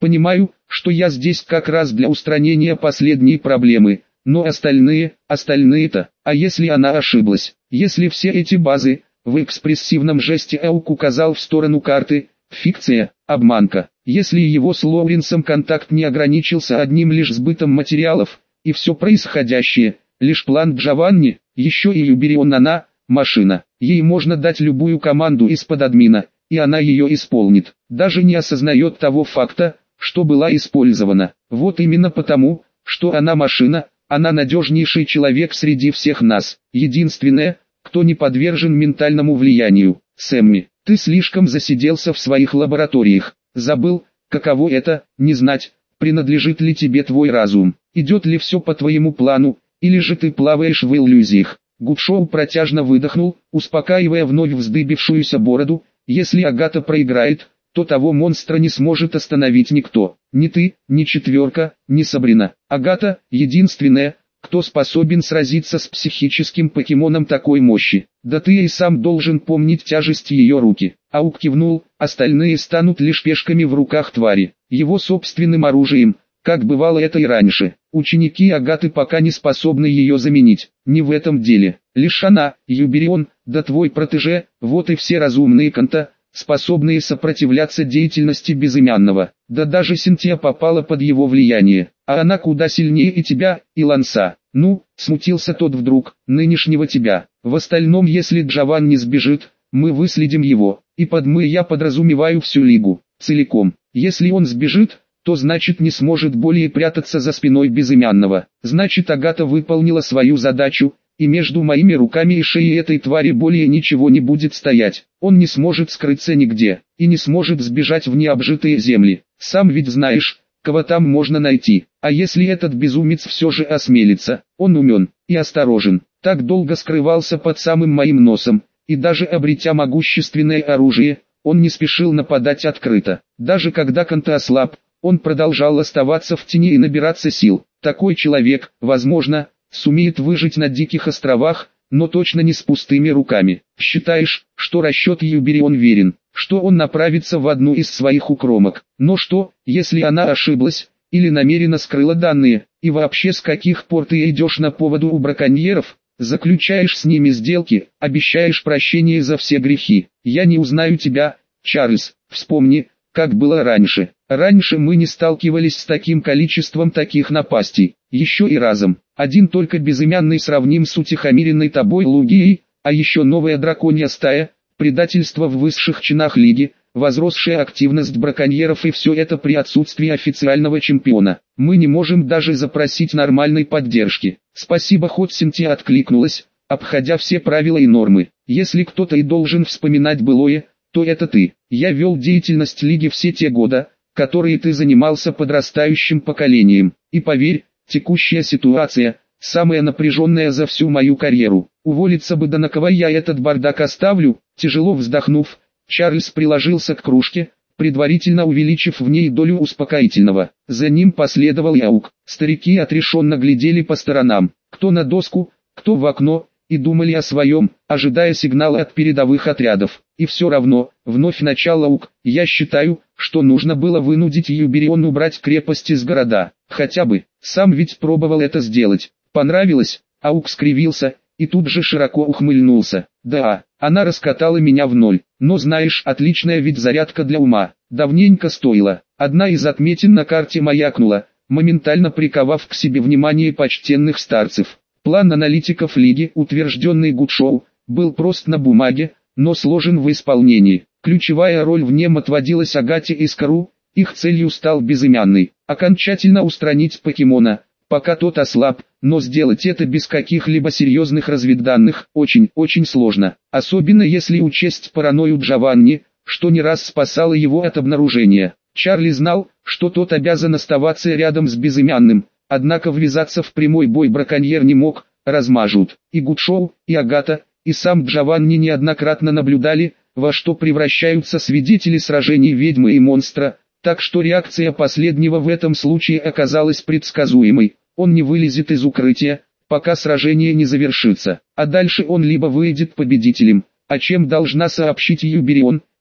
Понимаю, что я здесь как раз для устранения последней проблемы, но остальные-то, а если она ошиблась? Если все эти базы, в экспрессивном жесте Аук указал в сторону карты, фикция, обманка. Если его с Лоуренсом контакт не ограничился одним лишь сбытом материалов, и все происходящее, лишь план Джованни, еще и Юберион она, машина. Ей можно дать любую команду из-под админа, и она ее исполнит. Даже не осознает того факта, что была использована. Вот именно потому, что она машина, она надежнейший человек среди всех нас. Единственное, кто не подвержен ментальному влиянию. Сэмми, ты слишком засиделся в своих лабораториях. Забыл, каково это, не знать, принадлежит ли тебе твой разум. Идет ли все по твоему плану, или же ты плаваешь в иллюзиях. Гудшоу протяжно выдохнул, успокаивая вновь вздыбившуюся бороду. Если Агата проиграет, то того монстра не сможет остановить никто. Ни ты, ни четверка, ни Сабрина. Агата — единственная, кто способен сразиться с психическим покемоном такой мощи. Да ты и сам должен помнить тяжесть ее руки. Аук кивнул, остальные станут лишь пешками в руках твари. Его собственным оружием, как бывало это и раньше. Ученики Агаты пока не способны ее заменить. Не в этом деле. Лишь она, Юберион, да твой протеже, вот и все разумные Канта, способные сопротивляться деятельности Безымянного. Да даже Синтия попала под его влияние, а она куда сильнее и тебя, и Ланса. Ну, смутился тот вдруг, нынешнего тебя. В остальном, если Джованни сбежит, мы выследим его, и под «мы» я подразумеваю всю Лигу, целиком. Если он сбежит, то значит не сможет более прятаться за спиной Безымянного. Значит, Агата выполнила свою задачу, и между моими руками и шеей этой твари более ничего не будет стоять. Он не сможет скрыться нигде, и не сможет сбежать в необжитые земли. Сам ведь знаешь, кого там можно найти. А если этот безумец все же осмелится, он умен и осторожен. Так долго скрывался под самым моим носом, и даже обретя могущественное оружие, он не спешил нападать открыто. Даже когда Канта ослаб, он продолжал оставаться в тени и набираться сил. Такой человек, возможно, сумеет выжить на диких островах, но точно не с пустыми руками. Считаешь, что расчет Юберион верен, что он направится в одну из своих укромок. Но что, если она ошиблась, или намеренно скрыла данные, и вообще с каких пор ты идешь на поводу у браконьеров, заключаешь с ними сделки, обещаешь прощение за все грехи. Я не узнаю тебя, Чарльз, вспомни, как было раньше. Раньше мы не сталкивались с таким количеством таких напастей, еще и разом. Один только Безымянный сравним с утихомиренной тобой Лугией, а еще новая драконья стая, предательство в высших чинах лиги, возросшая активность браконьеров и все это при отсутствии официального чемпиона. Мы не можем даже запросить нормальной поддержки. Спасибо, хоть Синтия откликнулась, обходя все правила и нормы. Если кто-то и должен вспоминать былое, то это ты. Я вел деятельность лиги все те годы, которые ты занимался подрастающим поколением. И поверь, текущая ситуация – самая напряженная за всю мою карьеру. Уволиться бы, да на кого я этот бардак оставлю? Тяжело вздохнув, Чарльз приложился к кружке, предварительно увеличив в ней долю успокоительного. За ним последовал Яук. Старики отрешенно глядели по сторонам, кто на доску, кто в окно, и думали о своем, ожидая сигнала от передовых отрядов. И все равно, вновь начал Аук, я считаю, что нужно было вынудить Юберион убрать крепости с города. Хотя бы, сам ведь пробовал это сделать. Понравилось? Аук скривился, и тут же широко ухмыльнулся. Да, она раскатала меня в ноль. Но знаешь, отличная ведь зарядка для ума. Давненько стоило. Одна из отметин на карте маякнула, моментально приковав к себе внимание почтенных старцев. План аналитиков Лиги, утвержденный Гудшоу, был прост на бумаге, но сложен в исполнении. Ключевая роль в нем отводилась Агате и Скару, их целью стал Безымянный. Окончательно устранить покемона, пока тот ослаб, но сделать это без каких-либо серьезных разведданных очень сложно. Особенно если учесть паранойю Джованни, что не раз спасало его от обнаружения. Чарли знал, что тот обязан оставаться рядом с Безымянным. Однако ввязаться в прямой бой браконьер не мог, размажут. И Гудшоу, и Агата, и сам Джованни неоднократно наблюдали, во что превращаются свидетели сражений ведьмы и монстра, так что реакция последнего в этом случае оказалась предсказуемой. Он не вылезет из укрытия, пока сражение не завершится, а дальше он либо выйдет победителем, о чем должна сообщить Юберион,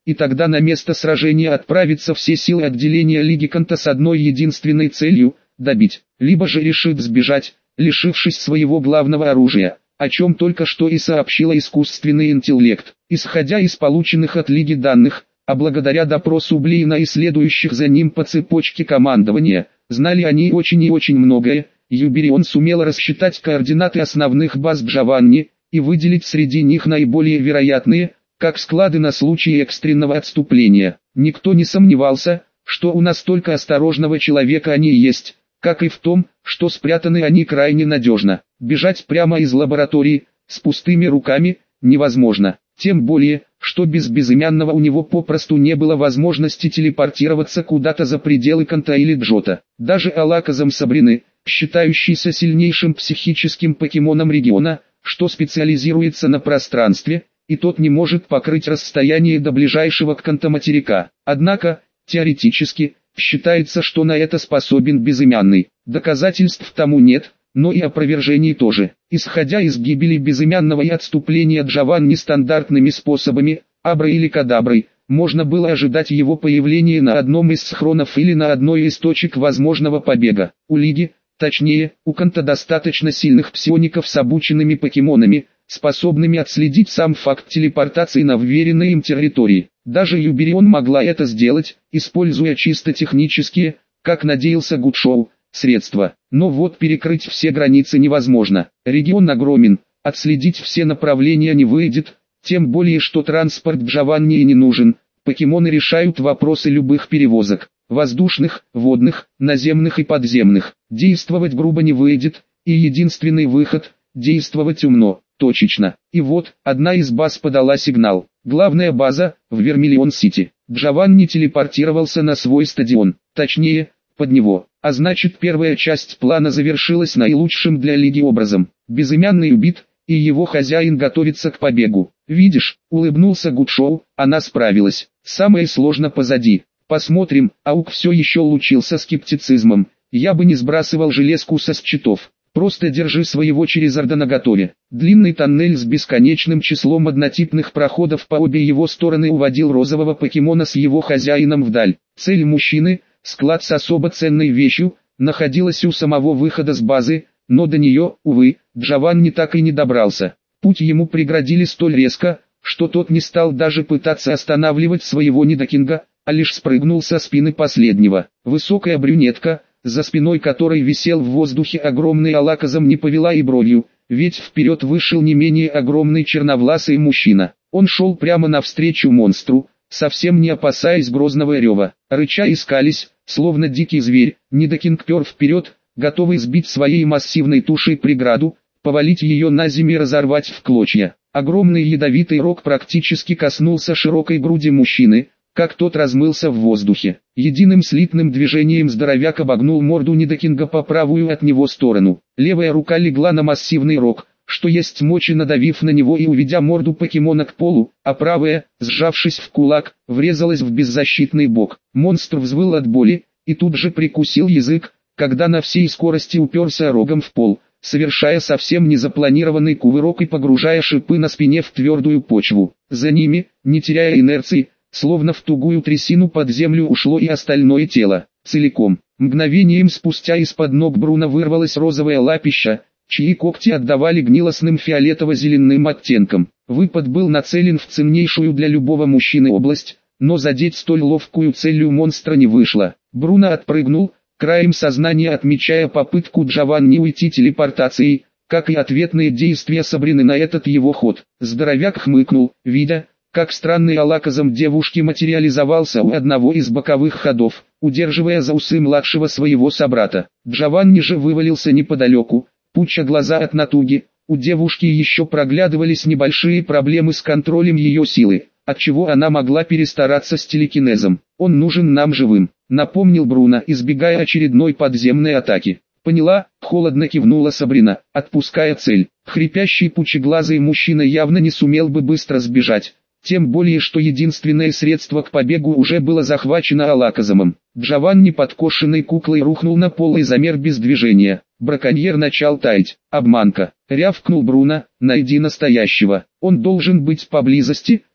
и тогда на место сражения отправятся все силы отделения Лиги Канта с одной единственной целью – добить, либо же решит сбежать, лишившись своего главного оружия, о чем только что и сообщила искусственный интеллект. Исходя из полученных от Лиги данных, а благодаря допросу Блейна и следующих за ним по цепочке командования, знали они очень и очень многое. Юберион сумел рассчитать координаты основных баз Джованни и выделить среди них наиболее вероятные, как склады на случай экстренного отступления. Никто не сомневался, что у настолько осторожного человека они есть, как и в том, что спрятаны они крайне надежно. Бежать прямо из лаборатории, с пустыми руками, невозможно. Тем более, что без безымянного у него попросту не было возможности телепортироваться куда-то за пределы Канта или Джота. Даже Алаказам Сабрины, считающийся сильнейшим психическим покемоном региона, что специализируется на пространстве, и тот не может покрыть расстояние до ближайшего к Канта материка. Однако, теоретически, считается, что на это способен безымянный. Доказательств тому нет, но и опровержений тоже. Исходя из гибели безымянного и отступления Джованни стандартными способами, аброй или кадаброй, можно было ожидать его появления на одном из схронов или на одной из точек возможного побега. У Лиги, точнее, у Канта достаточно сильных псиоников с обученными покемонами, способными отследить сам факт телепортации на вверенной им территории. Даже Юберион могла это сделать, используя чисто технические, как надеялся Гудшоу, средства. Но вот перекрыть все границы невозможно. Регион огромен, отследить все направления не выйдет, тем более что транспорт Джованни и не нужен. Покемоны решают вопросы любых перевозок, воздушных, водных, наземных и подземных. Действовать грубо не выйдет, и единственный выход – действовать умно, точечно. И вот, одна из баз подала сигнал. Главная база – в Вермиллион-Сити. Джованни телепортировался на свой стадион, точнее, под него. А значит, первая часть плана завершилась наилучшим для Лиги образом. Безымянный убит, и его хозяин готовится к побегу. «Видишь», — улыбнулся Гудшоу, — «она справилась. Самое сложное позади. Посмотрим». Аук все еще лучился скептицизмом. «Я бы не сбрасывал железку со счетов. Просто держи своего Черезарда наготове». Длинный тоннель с бесконечным числом однотипных проходов по обе его стороны уводил розового покемона с его хозяином вдаль. Цель мужчины, склад с особо ценной вещью, находилась у самого выхода с базы, но до нее, увы, Джованни так и не добрался. Путь ему преградили столь резко, что тот не стал даже пытаться останавливать своего Нидокинга, а лишь спрыгнул со спины последнего. Высокая брюнетка, за спиной которой висел в воздухе огромный Алаказам, не повела и бровью, ведь вперед вышел не менее огромный черновласый мужчина. Он шел прямо навстречу монстру, совсем не опасаясь грозного рева. Рыча и скались, словно дикий зверь, Нидокинг пер вперед, готовый сбить своей массивной тушей преграду, повалить ее на землю и разорвать в клочья. Огромный ядовитый рог практически коснулся широкой груди мужчины, как тот размылся в воздухе. Единым слитным движением здоровяк обогнул морду Нидокинга по правую от него сторону. Левая рука легла на массивный рог, что есть мочи, надавив на него и уведя морду покемона к полу, а правая, сжавшись в кулак, врезалась в беззащитный бок. Монстр взвыл от боли, и тут же прикусил язык, когда на всей скорости уперся рогом в пол, совершая совсем незапланированный кувырок и погружая шипы на спине в твердую почву. За ними, не теряя инерции, словно в тугую трясину под землю ушло и остальное тело, целиком. Мгновением спустя из-под ног Бруно вырвалось розовое лапища, чьи когти отдавали гнилостным фиолетово-зеленым оттенком. Выпад был нацелен в ценнейшую для любого мужчины область, но задеть столь ловкую цель у монстра не вышло. Бруно отпрыгнул, краем сознания отмечая попытку Джованни уйти телепортацией, как и ответные действия Сабрины на этот его ход. Здоровяк хмыкнул, видя, как странный Алаказам девушки материализовался у одного из боковых ходов, удерживая за усы младшего своего собрата. Джованни же вывалился неподалеку, пуча глаза от натуги. У девушки еще проглядывались небольшие проблемы с контролем ее силы, отчего она могла перестараться с телекинезом. «Он нужен нам живым», — напомнил Бруно, избегая очередной подземной атаки. «Поняла», — холодно кивнула Сабрина, отпуская цель. Хрипящий пучеглазый мужчина явно не сумел бы быстро сбежать, тем более что единственное средство к побегу уже было захвачено Алаказамом. Джованни подкошенной куклой рухнул на пол и замер без движения. Браконьер начал таять. «Обманка», — рявкнул Бруно, — «найди настоящего. Он должен быть поблизости»,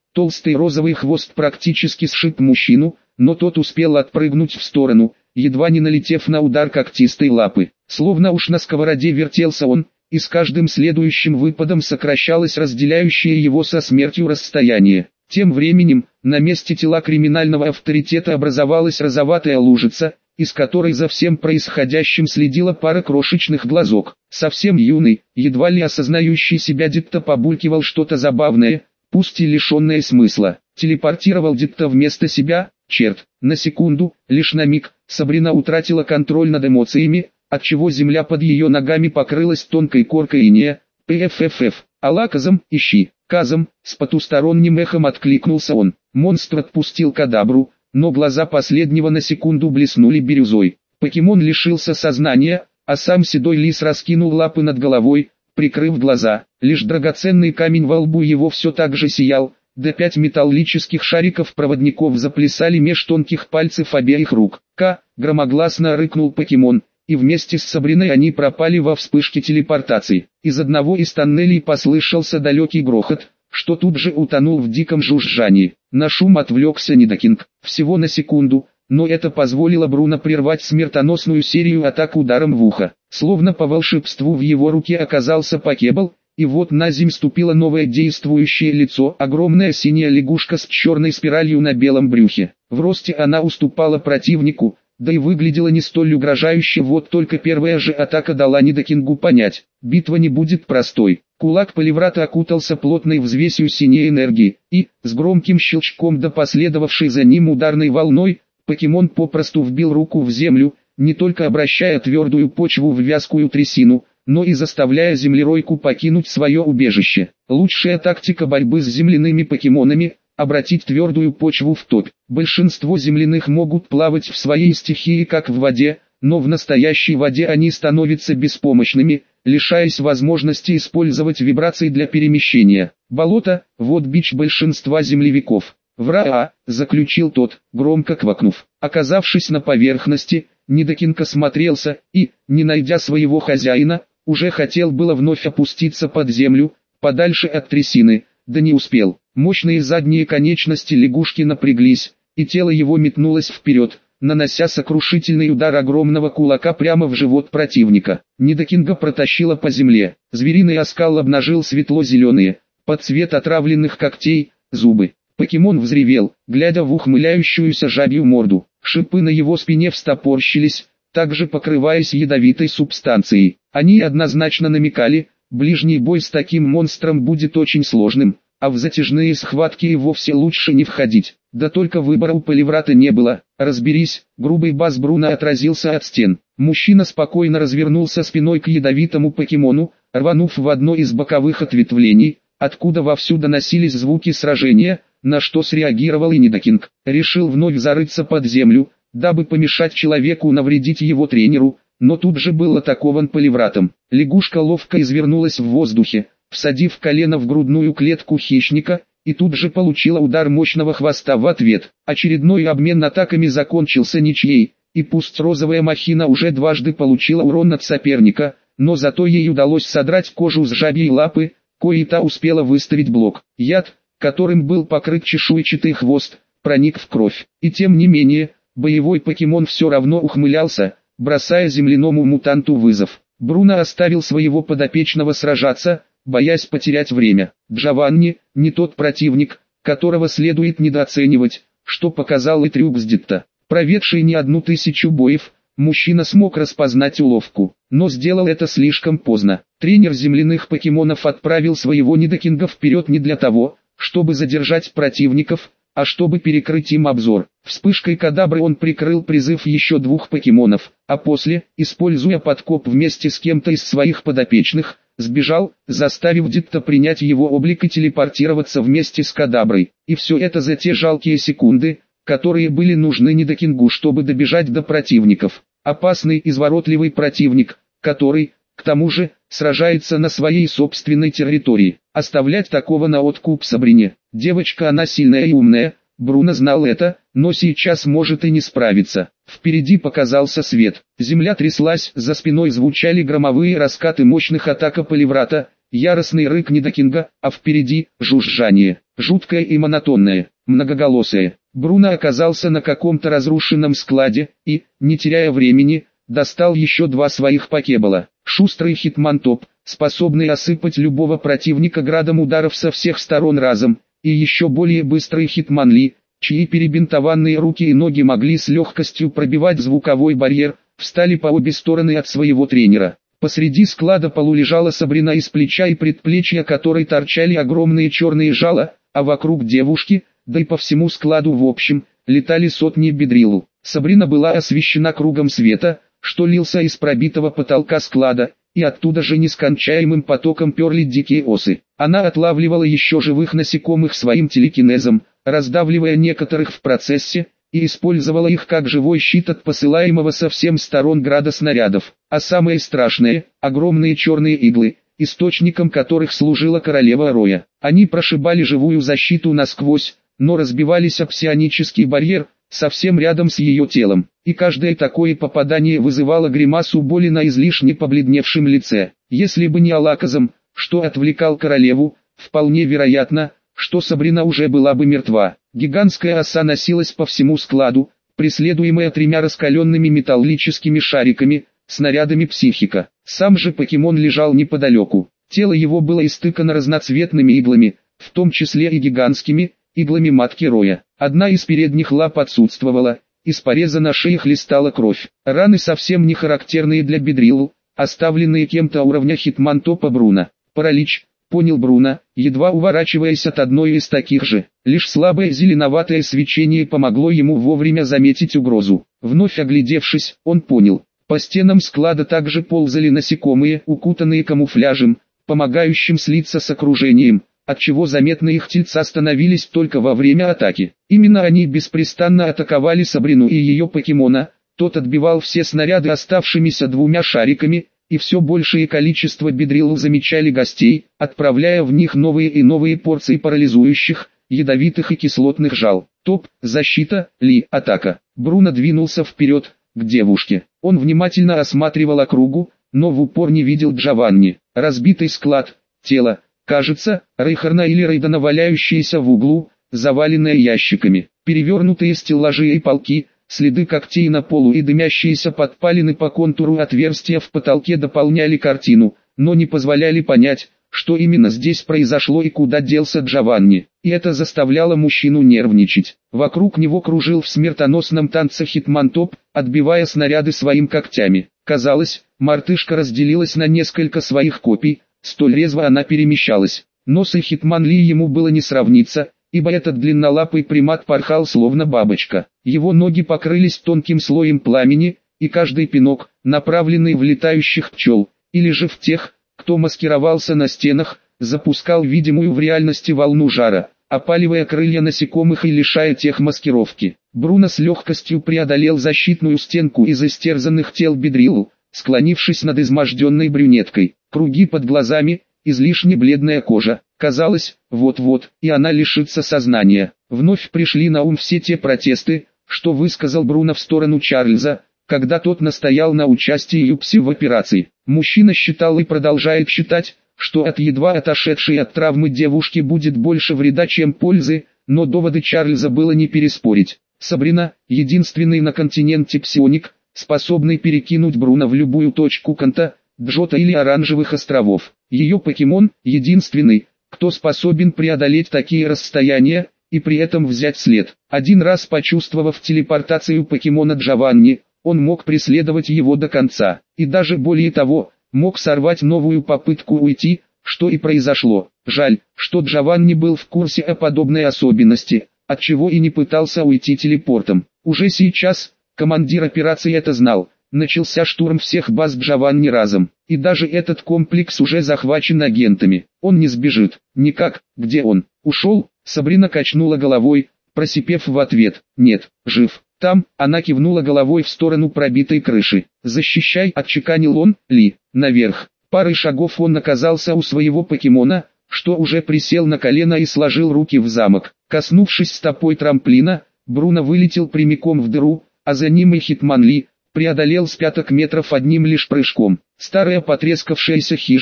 Толстый розовый хвост практически сшиб мужчину, но тот успел отпрыгнуть в сторону, едва не налетев на удар когтистой лапы. Словно уж на сковороде вертелся он, и с каждым следующим выпадом сокращалось разделяющее его со смертью расстояние. Тем временем, на месте тела криминального авторитета образовалась розоватая лужица, из которой за всем происходящим следила пара крошечных глазок. Совсем юный, едва ли осознающий себя Дитта побулькивал что-то забавное, пусть и лишенное смысла. Телепортировал Дитта вместо себя, черт. На секунду, лишь на миг, Сабрина утратила контроль над эмоциями, отчего земля под ее ногами покрылась тонкой коркой инея. «Пффф, Алаказом, ищи!» Казом, с потусторонним эхом откликнулся он. Монстр отпустил кадабру, но глаза последнего на секунду блеснули бирюзой. Покемон лишился сознания, а сам седой лис раскинул лапы над головой, прикрыв глаза. Лишь драгоценный камень во лбу его все так же сиял, да 5 металлических шариков-проводников заплясали меж тонких пальцев обеих рук. Громогласно рыкнул покемон, и вместе с Сабриной они пропали во вспышке телепортации. Из одного из тоннелей послышался далекий грохот, что тут же утонул в диком жужжании. На шум отвлекся Нидокинг, всего на секунду, но это позволило Бруно прервать смертоносную серию атак ударом в ухо. Словно по волшебству в его руке оказался покебл, и вот на земь ступило новое действующее лицо, огромная синяя лягушка с черной спиралью на белом брюхе. В росте она уступала противнику, да и выглядела не столь угрожающе, вот только первая же атака дала Нидокингу понять, битва не будет простой. Кулак Поливрата окутался плотной взвесью синей энергии, и, с громким щелчком да последовавшей за ним ударной волной, покемон попросту вбил руку в землю, не только обращая твердую почву в вязкую трясину, но и заставляя землеройку покинуть свое убежище. Лучшая тактика борьбы с земляными покемонами – обратить твердую почву в топь. Большинство земляных могут плавать в своей стихии как в воде, но в настоящей воде они становятся беспомощными, лишаясь возможности использовать вибрации для перемещения. Болото – вот бич большинства землевиков. «Вра-а!» – заключил тот, громко квакнув. Оказавшись на поверхности, Нидокинг осмотрелся и, не найдя своего хозяина, уже хотел было вновь опуститься под землю, подальше от трясины, да не успел. Мощные задние конечности лягушки напряглись, и тело его метнулось вперед, нанося сокрушительный удар огромного кулака прямо в живот противника. Нидокинга протащило по земле. Звериный оскал обнажил светло-зеленые, под цвет отравленных когтей, зубы. Покемон взревел, глядя в ухмыляющуюся жабью морду. Шипы на его спине встопорщились, также покрываясь ядовитой субстанцией. Они однозначно намекали, ближний бой с таким монстром будет очень сложным, а в затяжные схватки и вовсе лучше не входить. Да только выбора у Поливрата не было. «Разберись», грубый бас Бруно отразился от стен. Мужчина спокойно развернулся спиной к ядовитому покемону, рванув в одно из боковых ответвлений, откуда вовсю доносились звуки сражения, на что среагировал и Нидокинг. Решил вновь зарыться под землю, дабы помешать человеку навредить его тренеру, но тут же был атакован Поливратом. Лягушка ловко извернулась в воздухе, всадив колено в грудную клетку хищника, и тут же получила удар мощного хвоста в ответ. Очередной обмен атаками закончился ничьей, и пусть розовая махина уже дважды получила урон от соперника, но зато ей удалось содрать кожу с жабьей лапы, кое та успела выставить блок. Яд, которым был покрыт чешуйчатый хвост, проник в кровь. И тем не менее, боевой покемон все равно ухмылялся, бросая земляному мутанту вызов. Бруно оставил своего подопечного сражаться, боясь потерять время. Джованни – не тот противник, которого следует недооценивать, что показал и трюк с Дитта. Проведший не 1000 боев, мужчина смог распознать уловку, но сделал это слишком поздно. Тренер земляных покемонов отправил своего Нидокинга вперед не для того, чтобы задержать противников, а чтобы перекрыть им обзор. Вспышкой кадабры он прикрыл призыв еще 2 покемонов, а после, используя подкоп вместе с кем-то из своих подопечных, сбежал, заставив Дитта принять его облик и телепортироваться вместе с кадаброй. И все это за те жалкие секунды, которые были нужны Нидокингу, чтобы добежать до противников. Опасный изворотливый противник, который, к тому же, сражается на своей собственной территории. Оставлять такого на откуп Сабрине. Девочка она сильная и умная, Бруно знал это, но сейчас может и не справиться. Впереди показался свет. Земля тряслась, за спиной звучали громовые раскаты мощных атак Поливрата, яростный рык Нидокинга, а впереди – жужжание. жуткое и монотонное, многоголосое. Бруно оказался на каком-то разрушенном складе и, не теряя времени, достал еще 2 своих покебола. Шустрый Хитмантоп, способный осыпать любого противника градом ударов со всех сторон разом, и еще более быстрый Хитманли, чьи перебинтованные руки и ноги могли с легкостью пробивать звуковой барьер, встали по обе стороны от своего тренера. Посреди склада полу лежала Сабрина, из плеча и предплечья которой торчали огромные черные жала, а вокруг девушки, да и по всему складу в общем, летали сотни бедрилу. Сабрина была освещена кругом света, что лился из пробитого потолка склада, и оттуда же нескончаемым потоком перли дикие осы. Она отлавливала еще живых насекомых своим телекинезом, раздавливая некоторых в процессе, и использовала их как живой щит от посылаемого со всех сторон града снарядов. А самое страшное – огромные черные иглы, источником которых служила королева Роя. Они прошибали живую защиту насквозь, но разбивались об псионический барьер, совсем рядом с ее телом, и каждое такое попадание вызывало гримасу боли на излишне побледневшем лице. Если бы не алаказм, что отвлекал королеву, вполне вероятно, что Сабрина уже была бы мертва. Гигантская оса носилась по всему складу, преследуемая 3 раскаленными металлическими шариками, снарядами психика. Сам же покемон лежал неподалеку. Тело его было истыкано разноцветными иглами, в том числе и гигантскими, иглами матки Роя. Одна из передних лап отсутствовала, из пореза на шее хлестала кровь. Раны совсем не характерные для бедрилу, оставленные кем-то уровня Хитмантопа Бруно. Паралич, понял Бруно, едва уворачиваясь от одной из таких же. Лишь слабое зеленоватое свечение помогло ему вовремя заметить угрозу. Вновь оглядевшись, он понял. По стенам склада также ползали насекомые, укутанные камуфляжем, помогающим слиться с окружением, отчего заметны их тельца становились только во время атаки. Именно они беспрестанно атаковали Сабрину и ее покемона, тот отбивал все снаряды оставшимися 2 шариками, и все большее количество бедрилу замечали гостей, отправляя в них новые и новые порции парализующих, ядовитых и кислотных жал. Топ, защита, Ли, атака. Бруно двинулся вперед, к девушке. Он внимательно осматривал округу, но в упор не видел Джованни. Разбитый склад, тело, кажется, Рейхарна или Рейдана, валяющиеся в углу, заваленные ящиками, перевернутые стеллажи и полки, следы когтей на полу и дымящиеся подпалины по контуру отверстия в потолке дополняли картину, но не позволяли понять, что именно здесь произошло и куда делся Джованни. И это заставляло мужчину нервничать. Вокруг него кружил в смертоносном танце Хитмантоп, отбивая снаряды своим когтями. Казалось, мартышка разделилась на несколько своих копий, столь резво она перемещалась. Но с Хитманли ему было не сравниться, ибо этот длиннолапый примат порхал словно бабочка. Его ноги покрылись тонким слоем пламени, и каждый пинок, направленный в летающих пчел, или же в тех, кто маскировался на стенах, запускал видимую в реальности волну жара, опаливая крылья насекомых и лишая тех маскировки. Бруно с легкостью преодолел защитную стенку из истерзанных тел бедрилу, склонившись над изможденной брюнеткой. Круги под глазами, излишне бледная кожа. Казалось, вот-вот, и она лишится сознания. Вновь пришли на ум все те протесты, что высказал Бруно в сторону Чарльза, когда тот настоял на участии Юпси в операции. Мужчина считал и продолжает считать, что от едва отошедшей от травмы девушки будет больше вреда, чем пользы, но доводы Чарльза было не переспорить. Сабрина, единственный на континенте псионик, способный перекинуть Бруно в любую точку Канта, Джота или Оранжевых островов. Ее покемон, единственный, кто способен преодолеть такие расстояния, и при этом взять след. Один раз почувствовав телепортацию покемона Джованни, он мог преследовать его до конца, и даже более того, мог сорвать новую попытку уйти, что и произошло. Жаль, что Джованни был в курсе о подобной особенности, отчего и не пытался уйти телепортом. Уже сейчас, командир операции это знал, начался штурм всех баз Джованни разом, и даже этот комплекс уже захвачен агентами. Он не сбежит, никак. Где он? Ушел? Сабрина качнула головой, просипев в ответ: нет, жив. Там, она кивнула головой в сторону пробитой крыши. «Защищай», — отчеканил он, — «Ли, наверх». Парой шагов он оказался у своего покемона, что уже присел на колено и сложил руки в замок. Коснувшись стопой трамплина, Бруно вылетел прямиком в дыру, а за ним и Хитманли преодолел с 5 метров одним лишь прыжком. Старая потрескавшаяся хижина,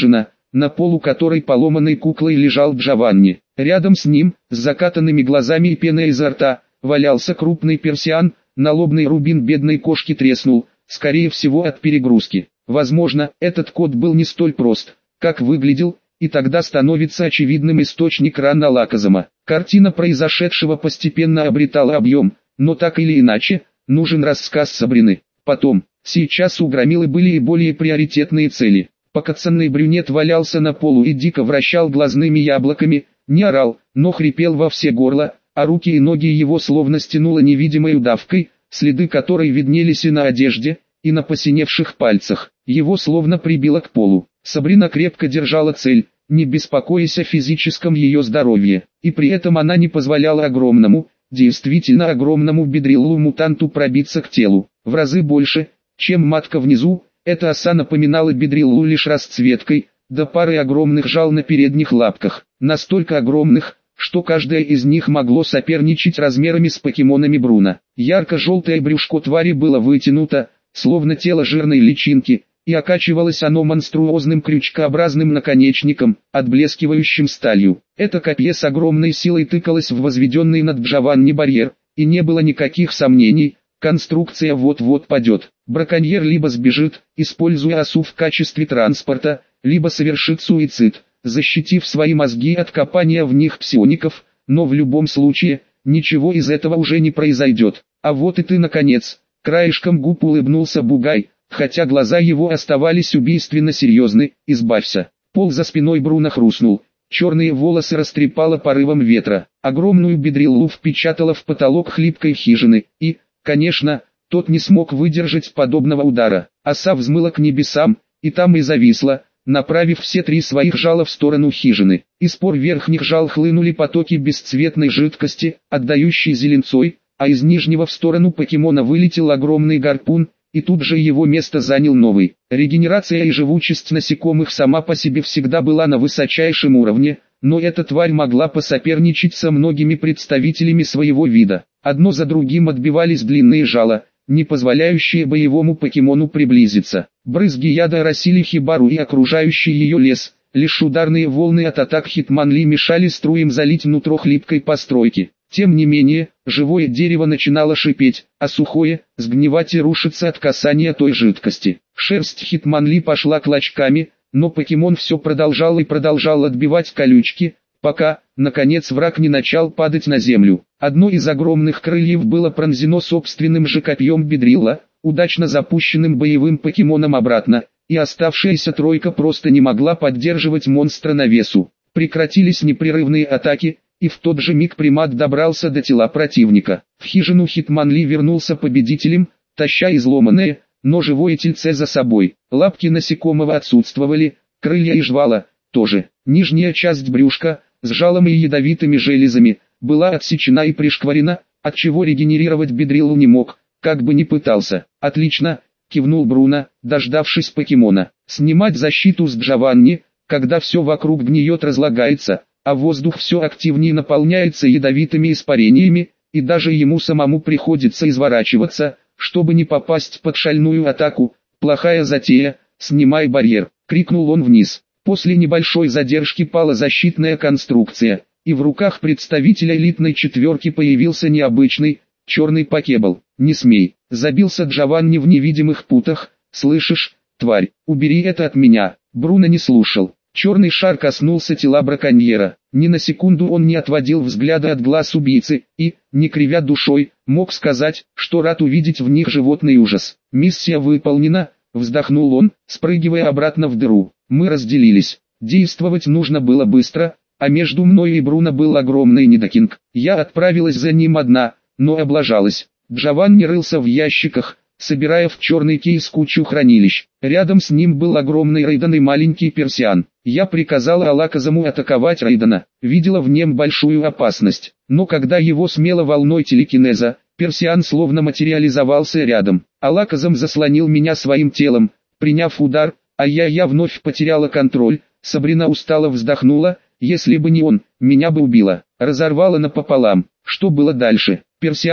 на полу которой поломанной куклой лежал Джованни. Рядом с ним, с закатанными глазами и пеной изо рта, валялся крупный Персиан, налобный рубин бедной кошки треснул, скорее всего от перегрузки. Возможно, этот кот был не столь прост, как выглядел, и тогда становится очевидным источник ран Алаказама. Картина произошедшего постепенно обретала объем, но так или иначе, нужен рассказ Сабрины. Потом, сейчас у Громилы были и более приоритетные цели. Покоцанный брюнет валялся на полу и дико вращал глазными яблоками, не орал, но хрипел во все горло, а руки и ноги его словно стянуло невидимой удавкой, следы которой виднелись и на одежде, и на посиневших пальцах. Его словно прибило к полу. Сабрина крепко держала цель, не беспокоясь о физическом ее здоровье, и при этом она не позволяла огромному, действительно огромному бедриллу-мутанту пробиться к телу. В разы больше, чем матка внизу, эта оса напоминала бедриллу лишь расцветкой, да парой огромных жал на передних лапках, настолько огромных, что каждое из них могло соперничать размерами с покемонами Бруно. Ярко-желтое брюшко твари было вытянуто, словно тело жирной личинки, и окачивалось оно монструозным крючкообразным наконечником, отблескивающим сталью. Это копье с огромной силой тыкалось в возведенный над Джованни барьер, и не было никаких сомнений, конструкция вот-вот падет. Браконьер либо сбежит, используя осу в качестве транспорта, либо совершит суицид, защитив свои мозги от копания в них псиоников, но в любом случае, ничего из этого уже не произойдет. А вот и ты наконец. Краешком губ улыбнулся Бугай, хотя глаза его оставались убийственно серьезны. Избавься. Пол за спиной Бруно хрустнул, черные волосы растрепало порывом ветра, огромную бедриллу впечатало в потолок хлипкой хижины, и, конечно, тот не смог выдержать подобного удара. Оса взмыла к небесам, и там и зависла, направив все три своих жала в сторону хижины. Из пор верхних жал хлынули потоки бесцветной жидкости, отдающей зеленцой, а из нижнего в сторону покемона вылетел огромный гарпун, и тут же его место занял новый. Регенерация и живучесть насекомых сама по себе всегда была на высочайшем уровне, но эта тварь могла посоперничать со многими представителями своего вида. Одно за другим отбивались длинные жала, не позволяющие боевому покемону приблизиться. Брызги яда оросили хибару и окружающий ее лес, лишь ударные волны от атак Хитманли мешали струям залить нутро хлипкой постройки. Тем не менее, живое дерево начинало шипеть, а сухое – сгнивать и рушиться от касания той жидкости. Шерсть Хитманли пошла клочками, но покемон все продолжал и продолжал отбивать колючки, пока, наконец, враг не начал падать на землю. Одно из огромных крыльев было пронзено собственным же копьем бедрилла, удачно запущенным боевым покемоном обратно, и оставшаяся тройка просто не могла поддерживать монстра на весу. Прекратились непрерывные атаки, и в тот же миг примат добрался до тела противника. В хижину Хитманли вернулся победителем, таща изломанное, но живое тельце за собой. Лапки насекомого отсутствовали, крылья и жвала тоже. Нижняя часть брюшка, с жалом и ядовитыми железами, была отсечена и пришкварена, отчего регенерировать бедриллу не мог, как бы ни пытался. «Отлично», — кивнул Бруно, дождавшись покемона. «Снимать защиту с Джованни, когда все вокруг гниет, разлагается, а воздух все активнее наполняется ядовитыми испарениями, и даже ему самому приходится изворачиваться, чтобы не попасть под шальную атаку. Плохая затея, снимай барьер», — крикнул он вниз. После небольшой задержки пала защитная конструкция, и в руках представителя элитной четверки появился необычный, черный покебл. «Не смей», — забился Джованни в невидимых путах. «Слышишь, тварь, убери это от меня». Бруно не слушал. Черный шар коснулся тела браконьера. Ни на секунду он не отводил взгляда от глаз убийцы, и, не кривя душой, мог сказать, что рад увидеть в них животный ужас. «Миссия выполнена», — вздохнул он, спрыгивая обратно в дыру. «Мы разделились. Действовать нужно было быстро, а между мной и Бруно был огромный недокинг. Я отправилась за ним одна, но облажалась. Джованни рылся в ящиках, собирая в черный кейс кучу хранилищ. Рядом с ним был огромный Рейден и маленький Персиан. Я приказала Алаказаму атаковать Рейдена, видела в нем большую опасность. Но когда его смело волной телекинеза, Персиан словно материализовался рядом. Алаказам заслонил меня своим телом, приняв удар, а я вновь потеряла контроль. Сабрина устало вздохнула. Если бы не он, меня бы убило, разорвало напополам. Что было дальше? Персиан,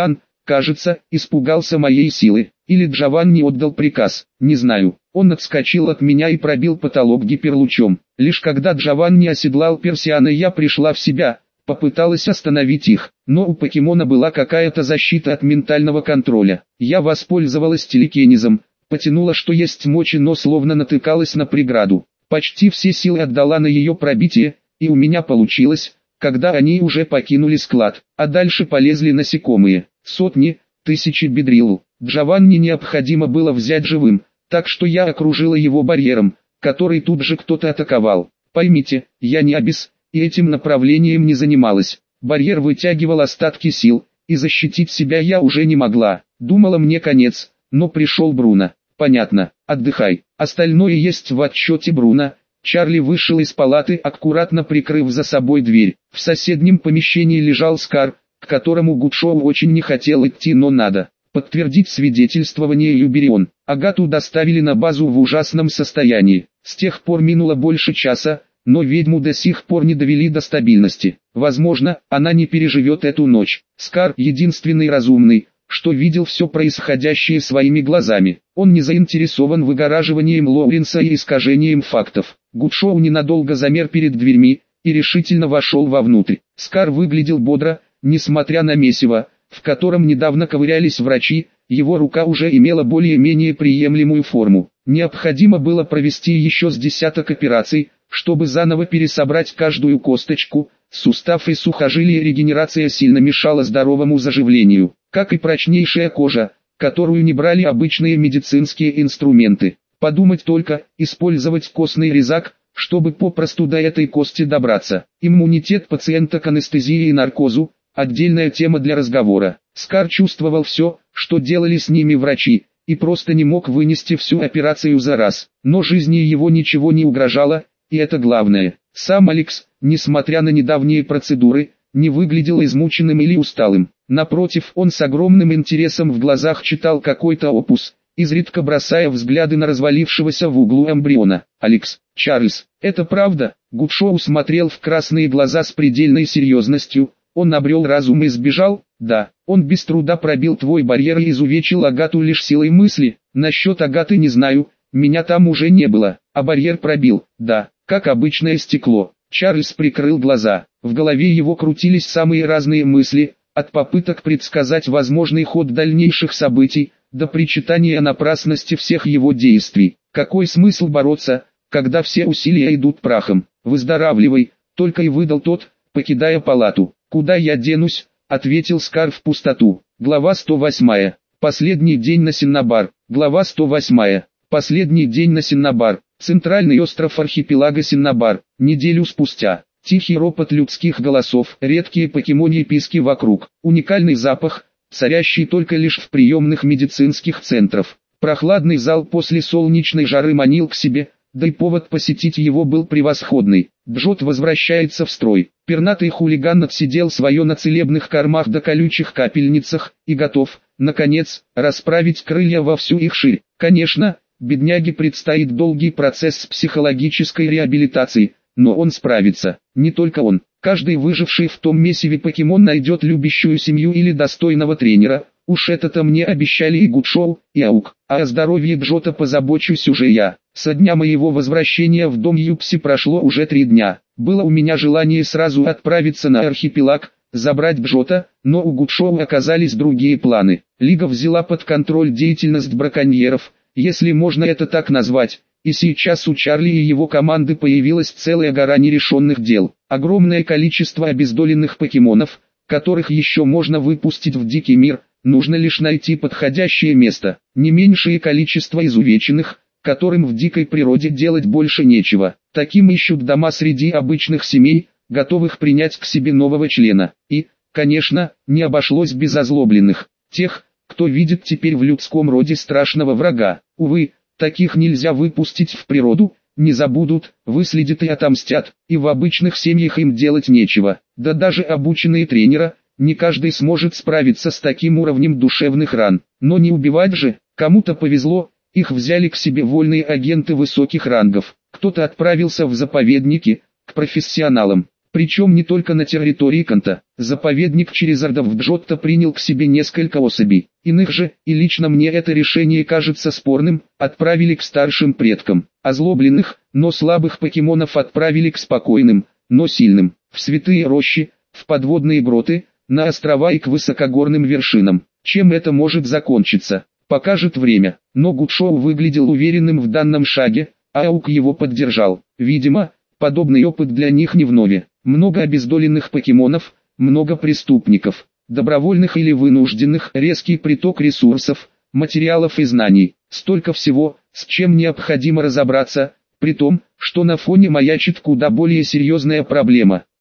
кажется, испугался моей силы. Или Джованни отдал приказ, не знаю. Он отскочил от меня и пробил потолок гиперлучом. Лишь когда Джованни оседлал Персиана, я пришла в себя. Попыталась остановить их, но у покемона была какая-то защита от ментального контроля. Я воспользовалась телекинезом, потянула что есть мочи, но словно натыкалась на преграду. Почти все силы отдала на ее пробитие, и у меня получилось, когда они уже покинули склад, а дальше полезли насекомые. Сотни, тысячи бедрил. Джованни необходимо было взять живым, так что я окружила его барьером, который тут же кто-то атаковал. Поймите, я не абис, и этим направлением не занималась. Барьер вытягивал остатки сил, и защитить себя я уже не могла. Думала, мне конец, но пришел Бруно. Понятно, отдыхай. Остальное есть в отчете Бруно. Чарли вышел из палаты, аккуратно прикрыв за собой дверь. В соседнем помещении лежал Скар, к которому Гудшоу очень не хотел идти, но надо подтвердить свидетельствование Юберион. Агату доставили на базу в ужасном состоянии. С тех пор минуло больше часа, но ведьму до сих пор не довели до стабильности. Возможно, она не переживет эту ночь. Скар единственный разумный, что видел все происходящее своими глазами. Он не заинтересован выгораживанием Лоуренса и искажением фактов. Гудшоу ненадолго замер перед дверьми и решительно вошел вовнутрь. Скар выглядел бодро, несмотря на месиво, в котором недавно ковырялись врачи. Его рука уже имела более-менее приемлемую форму. Необходимо было провести еще с десяток операций, чтобы заново пересобрать каждую косточку, сустав и сухожилие. Регенерация сильно мешала здоровому заживлению, как и прочнейшая кожа, которую не брали обычные медицинские инструменты. Подумать только, использовать костный резак, чтобы попросту до этой кости добраться. Иммунитет пациента к анестезии и наркозу – отдельная тема для разговора. Скар чувствовал все, что делали с ними врачи, и просто не мог вынести всю операцию за раз. Но жизни его ничего не угрожало, и это главное. Сам Алекс, несмотря на недавние процедуры, не выглядел измученным или усталым. Напротив, он с огромным интересом в глазах читал какой-то опус, изредка бросая взгляды на развалившегося в углу эмбриона. «Алекс, Чарльз, это правда?» Гудшоу смотрел в красные глаза с предельной серьезностью. «Он обрел разум и сбежал?» «Да, он без труда пробил твой барьер и изувечил Агату лишь силой мысли. Насчет Агаты не знаю, меня там уже не было, а барьер пробил, да, как обычное стекло». Чарльз прикрыл глаза. В голове его крутились самые разные мысли, от попыток предсказать возможный ход дальнейших событий, до причитания о напрасности всех его действий. Какой смысл бороться, когда все усилия идут прахом? «Выздоравливай», только и выдал тот, покидая палату. «Куда я денусь?» — ответил Скар в пустоту. Глава 108. Последний день на Синнабар. Глава 108. Последний день на Синнабар. Центральный остров архипелага Синнабар. Неделю спустя. Тихий ропот людских голосов, редкие покемоньи писки вокруг. Уникальный запах, царящий только лишь в приемных медицинских центрах. Прохладный зал после солнечной жары манил к себе, да и повод посетить его был превосходный. Джот возвращается в строй. Пернатый хулиган отсидел свое на целебных кормах да колючих капельницах, и готов, наконец, расправить крылья во всю их ширь. Конечно, бедняге предстоит долгий процесс психологической реабилитации, но он справится. Не только он. Каждый выживший в том месиве покемон найдет любящую семью или достойного тренера. Уж это-то мне обещали и Гудшоу, и Аук. А о здоровье Джота позабочусь уже я. Со дня моего возвращения в дом Юпси прошло уже 3 дня. Было у меня желание сразу отправиться на архипелаг, забрать Джота, но у Гудшоу оказались другие планы. Лига взяла под контроль деятельность браконьеров, если можно это так назвать. И сейчас у Чарли и его команды появилась целая гора нерешенных дел. Огромное количество обездоленных покемонов, которых еще можно выпустить в дикий мир, нужно лишь найти подходящее место. Не меньшее количество изувеченных, которым в дикой природе делать больше нечего. Таким ищут дома среди обычных семей, готовых принять к себе нового члена. И, конечно, не обошлось без озлобленных. Тех, кто видит теперь в людском роде страшного врага. Увы, таких нельзя выпустить в природу, не забудут, выследят и отомстят, и в обычных семьях им делать нечего. Да даже обученные тренера, не каждый сможет справиться с таким уровнем душевных ран. Но не убивать же, кому-то повезло, их взяли к себе вольные агенты высоких рангов. Кто-то отправился в заповедники, к профессионалам. Причем не только на территории Канта. Заповедник Черезардов в Джотто принял к себе несколько особей. Иных же, и лично мне это решение кажется спорным, отправили к старшим предкам. Озлобленных, но слабых покемонов отправили к спокойным, но сильным, в святые рощи, в подводные гроты, на острова и к высокогорным вершинам. Чем это может закончиться, покажет время. Но Гудшоу выглядел уверенным в данном шаге, а Аук его поддержал. Видимо, подобный опыт для них не вновь. Много обездоленных покемонов, много преступников, добровольных или вынужденных, резкий приток ресурсов, материалов и знаний. Столько всего, с чем необходимо разобраться, при том, что на фоне маячит куда более серьезная проблема.